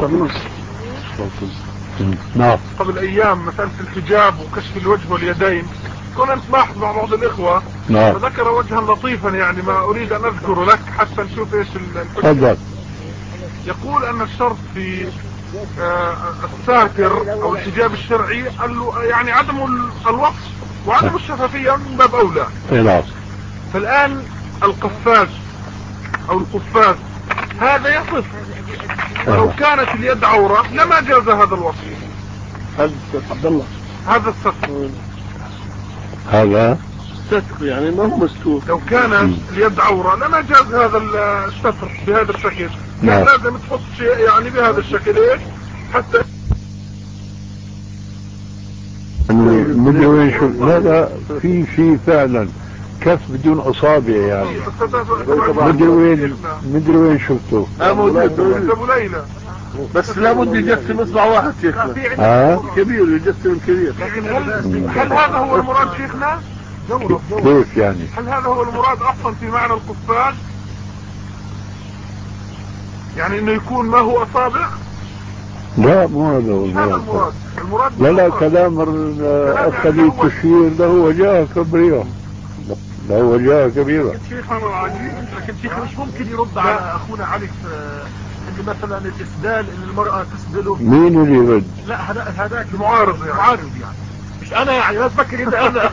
نعم قبل أيام مسألة الحجاب وكشف الوجه واليدين. كنا نتباحث مع بعض الإخوة. نعم. فذكر وجها لطيفا يعني ما أريد أن أذكره لك حتى نشوف إيش تفضل. يقول أن الشرط في آه الساتر أو الحجاب الشرعي قال له يعني عدم الوصف وعدم الشفافية من باب أولى. نعم. فالآن القفاز أو القفاز هذا يصف، ولو كانت اليد عورة لما جاز هذا الوصف. هذا عبد الله هذا الستر. هذا ستر يعني ما هو مستور. لو كانت اليد عورة لما جاز هذا الستر بهذا الشكل. نعم. لازم تحط شيء يعني بهذا الشكل ايش حتى مدري وين شو. لا لا في في فعلا كف بدون اصابع يعني. مدري وين مدري وين شفته. اه موجود ابو ليلى. بس لابد يجسم اصبع واحد شيخنا. ها كبير يجسم الكبير. لكن هل, هل هذا هو المراد شيخنا؟ كيف يعني؟ هل هذا هو المراد اصلا في معنى القفاز؟ يعني انه يكون ما هو اصابع؟ لا مو هذا هو هذا المراد. المراد. المراد لا لا كلام الاخ التشهير له وجهه كبيرة، له وجهه كبيرة. شيخ لكن شيخ مش ممكن يرد على اخونا علي ان مثلا الاسدال ان المرأة تسدله. مين اللي يرد؟ لا هذا هذاك المعارض يعني. معارض يعني مش انا يعني لا تفكر انت انا.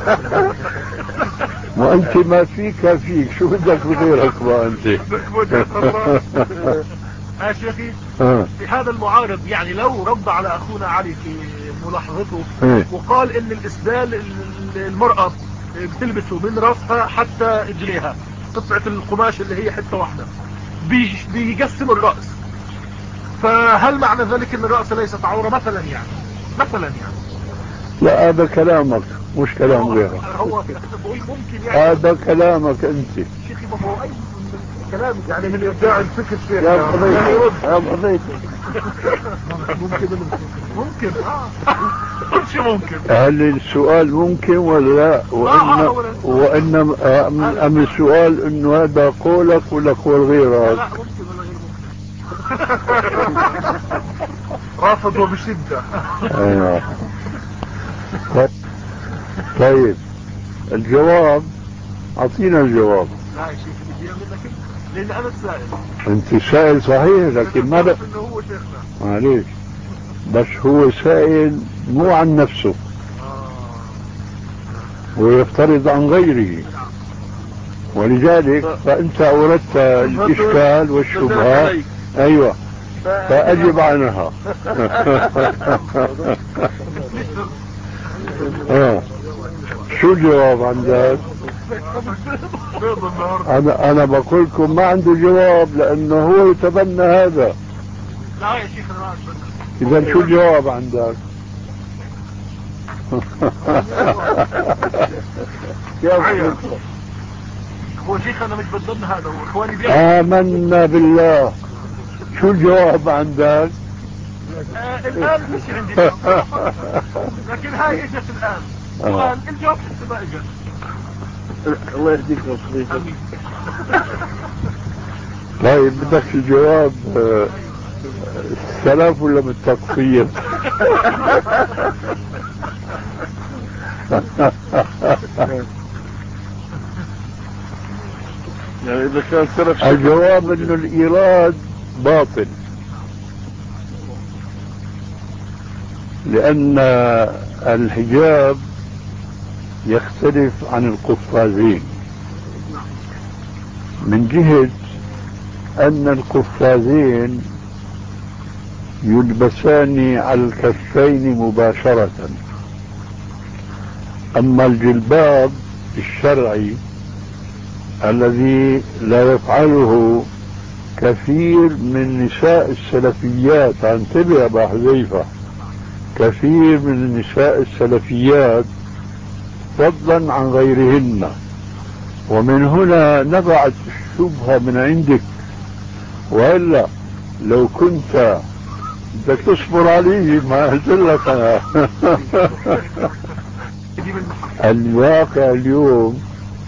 وانت ما فيك فيك شو بدك بغيرك ما انت. بدك وجهة الله. يا شيخي آه. في هذا المعارض يعني لو رد على اخونا علي في ملاحظته إيه؟ وقال ان الاسدال المرأة بتلبسه من راسها حتى اجريها قطعة القماش اللي هي حتة واحدة بيقسم الرأس، فهل معنى ذلك ان الرأس ليست عورة مثلا يعني مثلا يعني؟ لا هذا كلامك مش كلام غيرك. هو ممكن يعني هذا كلامك انت. شيخي ما هو اي كلام يعني من ابداع الفكر شيخ. يا حضيتي يا حضيتي ممكن ممكن اه كل شيء ممكن. هل السؤال ممكن ولا لا؟ وإن وإن أم, أم السؤال إنه هذا قولك ولا قول غيرك؟ لا ممكن ولا غير ممكن. رافض وبشدة. أيوة. طيب الجواب أعطينا الجواب. لا يا شيخ بدي منك لأن أنا السائل. أنت سائل صحيح لكن ما إنه هو شيخنا. معليش بس هو سائل مو عن نفسه ويفترض عن غيره، ولذلك فأنت أوردت الإشكال والشبهة. أيوة فأجب عنها. آه. شو الجواب عندك؟ أنا أنا بقول لكم ما عنده جواب لأنه هو يتبنى هذا. لا يا شيخ أنا ما إذا شو الجواب عندك؟ يا هو شيخ أنا مش بتضمن هذا وإخواني بيعملوا. آمنا بالله. شو الجواب عندك؟ آه الآن مش عندي لكن هاي اجت الآن. آه. الجواب حتى ما اجت. الله يهديك يا صديقي. طيب بدك الجواب السلف ولا بالتقصير؟ يعني إذا كان سلف الجواب إنه الإيراد باطل، لأن الحجاب يختلف عن القفازين من جهة أن القفازين يلبسان على الكفين مباشرة، أما الجلباب الشرعي الذي لا يفعله كثير من نساء السلفيات، انتبه يا أبا حذيفة، كثير من النساء السلفيات فضلا عن غيرهن، ومن هنا نبعت الشبهة من عندك. وإلا لو كنت بدك تصبر عليه ما قلت لك أنا. الواقع اليوم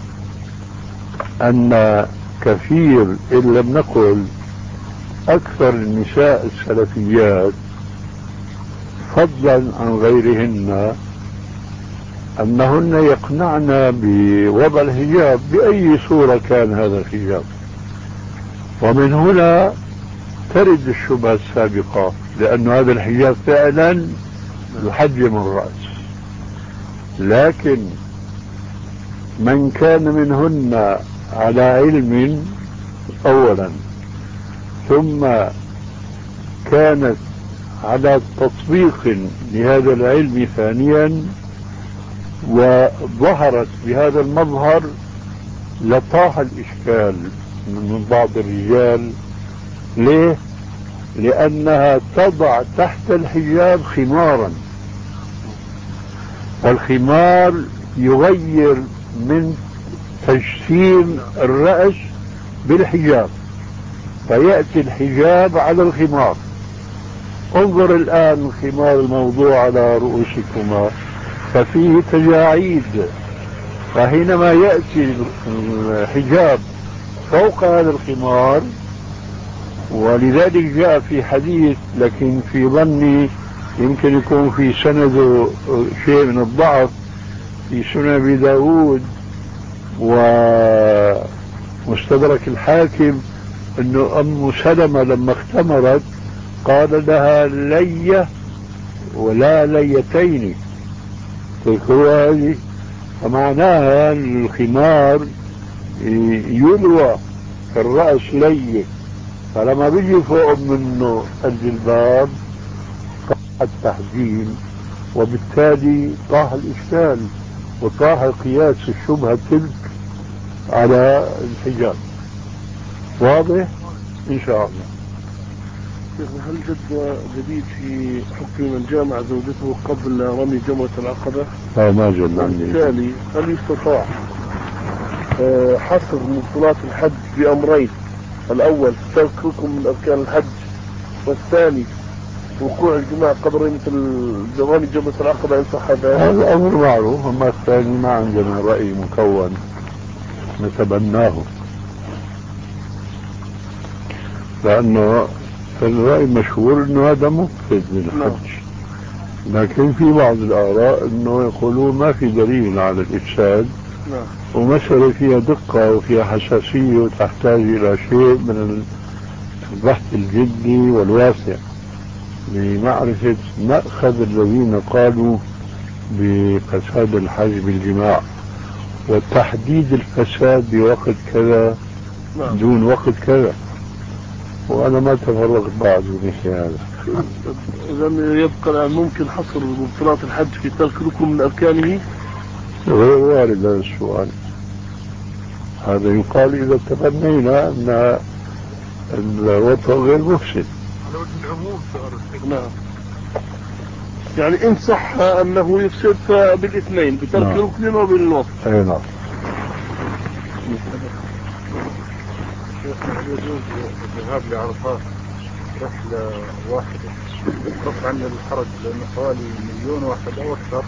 أن كثير إن لم نقل أكثر النساء السلفيات فضلا عن غيرهن أنهن يقنعن بوضع الحجاب بأي صورة كان هذا الحجاب، ومن هنا ترد الشبهة السابقة، لأن هذا الحجاب فعلا يحجم الرأس. لكن من كان منهن على علم أولا ثم كانت على تطبيق لهذا العلم ثانيا وظهرت بهذا المظهر لطاح الإشكال من بعض الرجال. ليه؟ لأنها تضع تحت الحجاب خمارا، والخمار يغير من تجسيم الرأس بالحجاب، فيأتي الحجاب على الخمار. انظر الآن الخمار الموضوع على رؤوسكما ففيه تجاعيد، فحينما يأتي الحجاب فوق هذا الخمار، ولذلك جاء في حديث لكن في ظني يمكن يكون في سنده شيء من الضعف في سنن أبي داود ومستدرك الحاكم، انه ام سلمة لما اختمرت قال لها لية ولا ليتين، تذكروا هذه؟ فمعناها الخمار يلوى في الرأس ليه، فلما بيجي فوق منه الجلباب طاح التحجيم، وبالتالي طاح الإشكال وطاح قياس الشبهة تلك على الحجاب. واضح؟ إن شاء الله. هل جد جديد في حكم من جامع زوجته قبل رمي جمرة العقبة؟ لا ما جد عني. بالتالي هل يستطاع حصر من صلاة الحج بأمرين؟ الأول ترك ركن من أركان الحج، والثاني وقوع الجماع قبر مثل جواني جبهة العقبة إن صح هذا. هذا أمر معروف، أما الثاني ما عندنا رأي مكون نتبناه، لأنه الرأي المشهور أنه هذا مفسد للحج، لكن في بعض الآراء أنه يقولون ما في دليل على الإفساد، ومسألة فيها دقة وفيها حساسية وتحتاج إلى شيء من البحث الجدي والواسع لمعرفة مأخذ الذين قالوا بفساد الحج بالجماع، وتحديد الفساد بوقت كذا دون وقت كذا، وأنا ما تفرغت بعد بمثل هذا. إذا يبقى الآن ممكن حصر مبطلات الحج في ترك ركن من أركانه؟ غير وارد هذا السؤال. هذا يقال إذا تبنينا أن الوطن غير مفسد على وجه العموم. نعم، يعني إن صح أنه يفسد فبالاثنين، بترك نعم. ركن وبالوطن. أي نعم. يجوز الذهاب لعرفات رحلة واحدة رفع عن الحرج، لأنه حوالي مليون واحد أو أكثر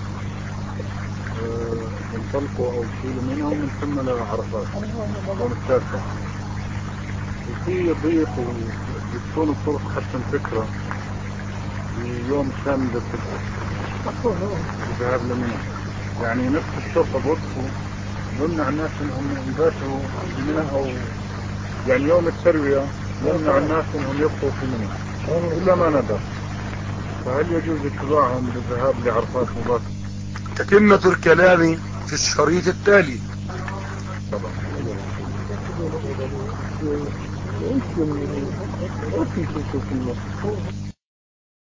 ينطلقوا أو يشيلوا منهم ومن ثم لعرفات يوم التاسع، وفي ضيق وبتكون الطرق حتى فكرة يوم كامل للتجهيز الذهاب لمنى، يعني نفس الشرطة بوقفوا يمنع الناس انهم يباتوا بمنى، او يعني يوم التروية يمنع الناس انهم يبقوا في منى الا ما ندر. فهل يجوز اتباعهم بالذهاب لعرفات مباشرة؟ تتمة الكلام في الشريط التالي. طبعا.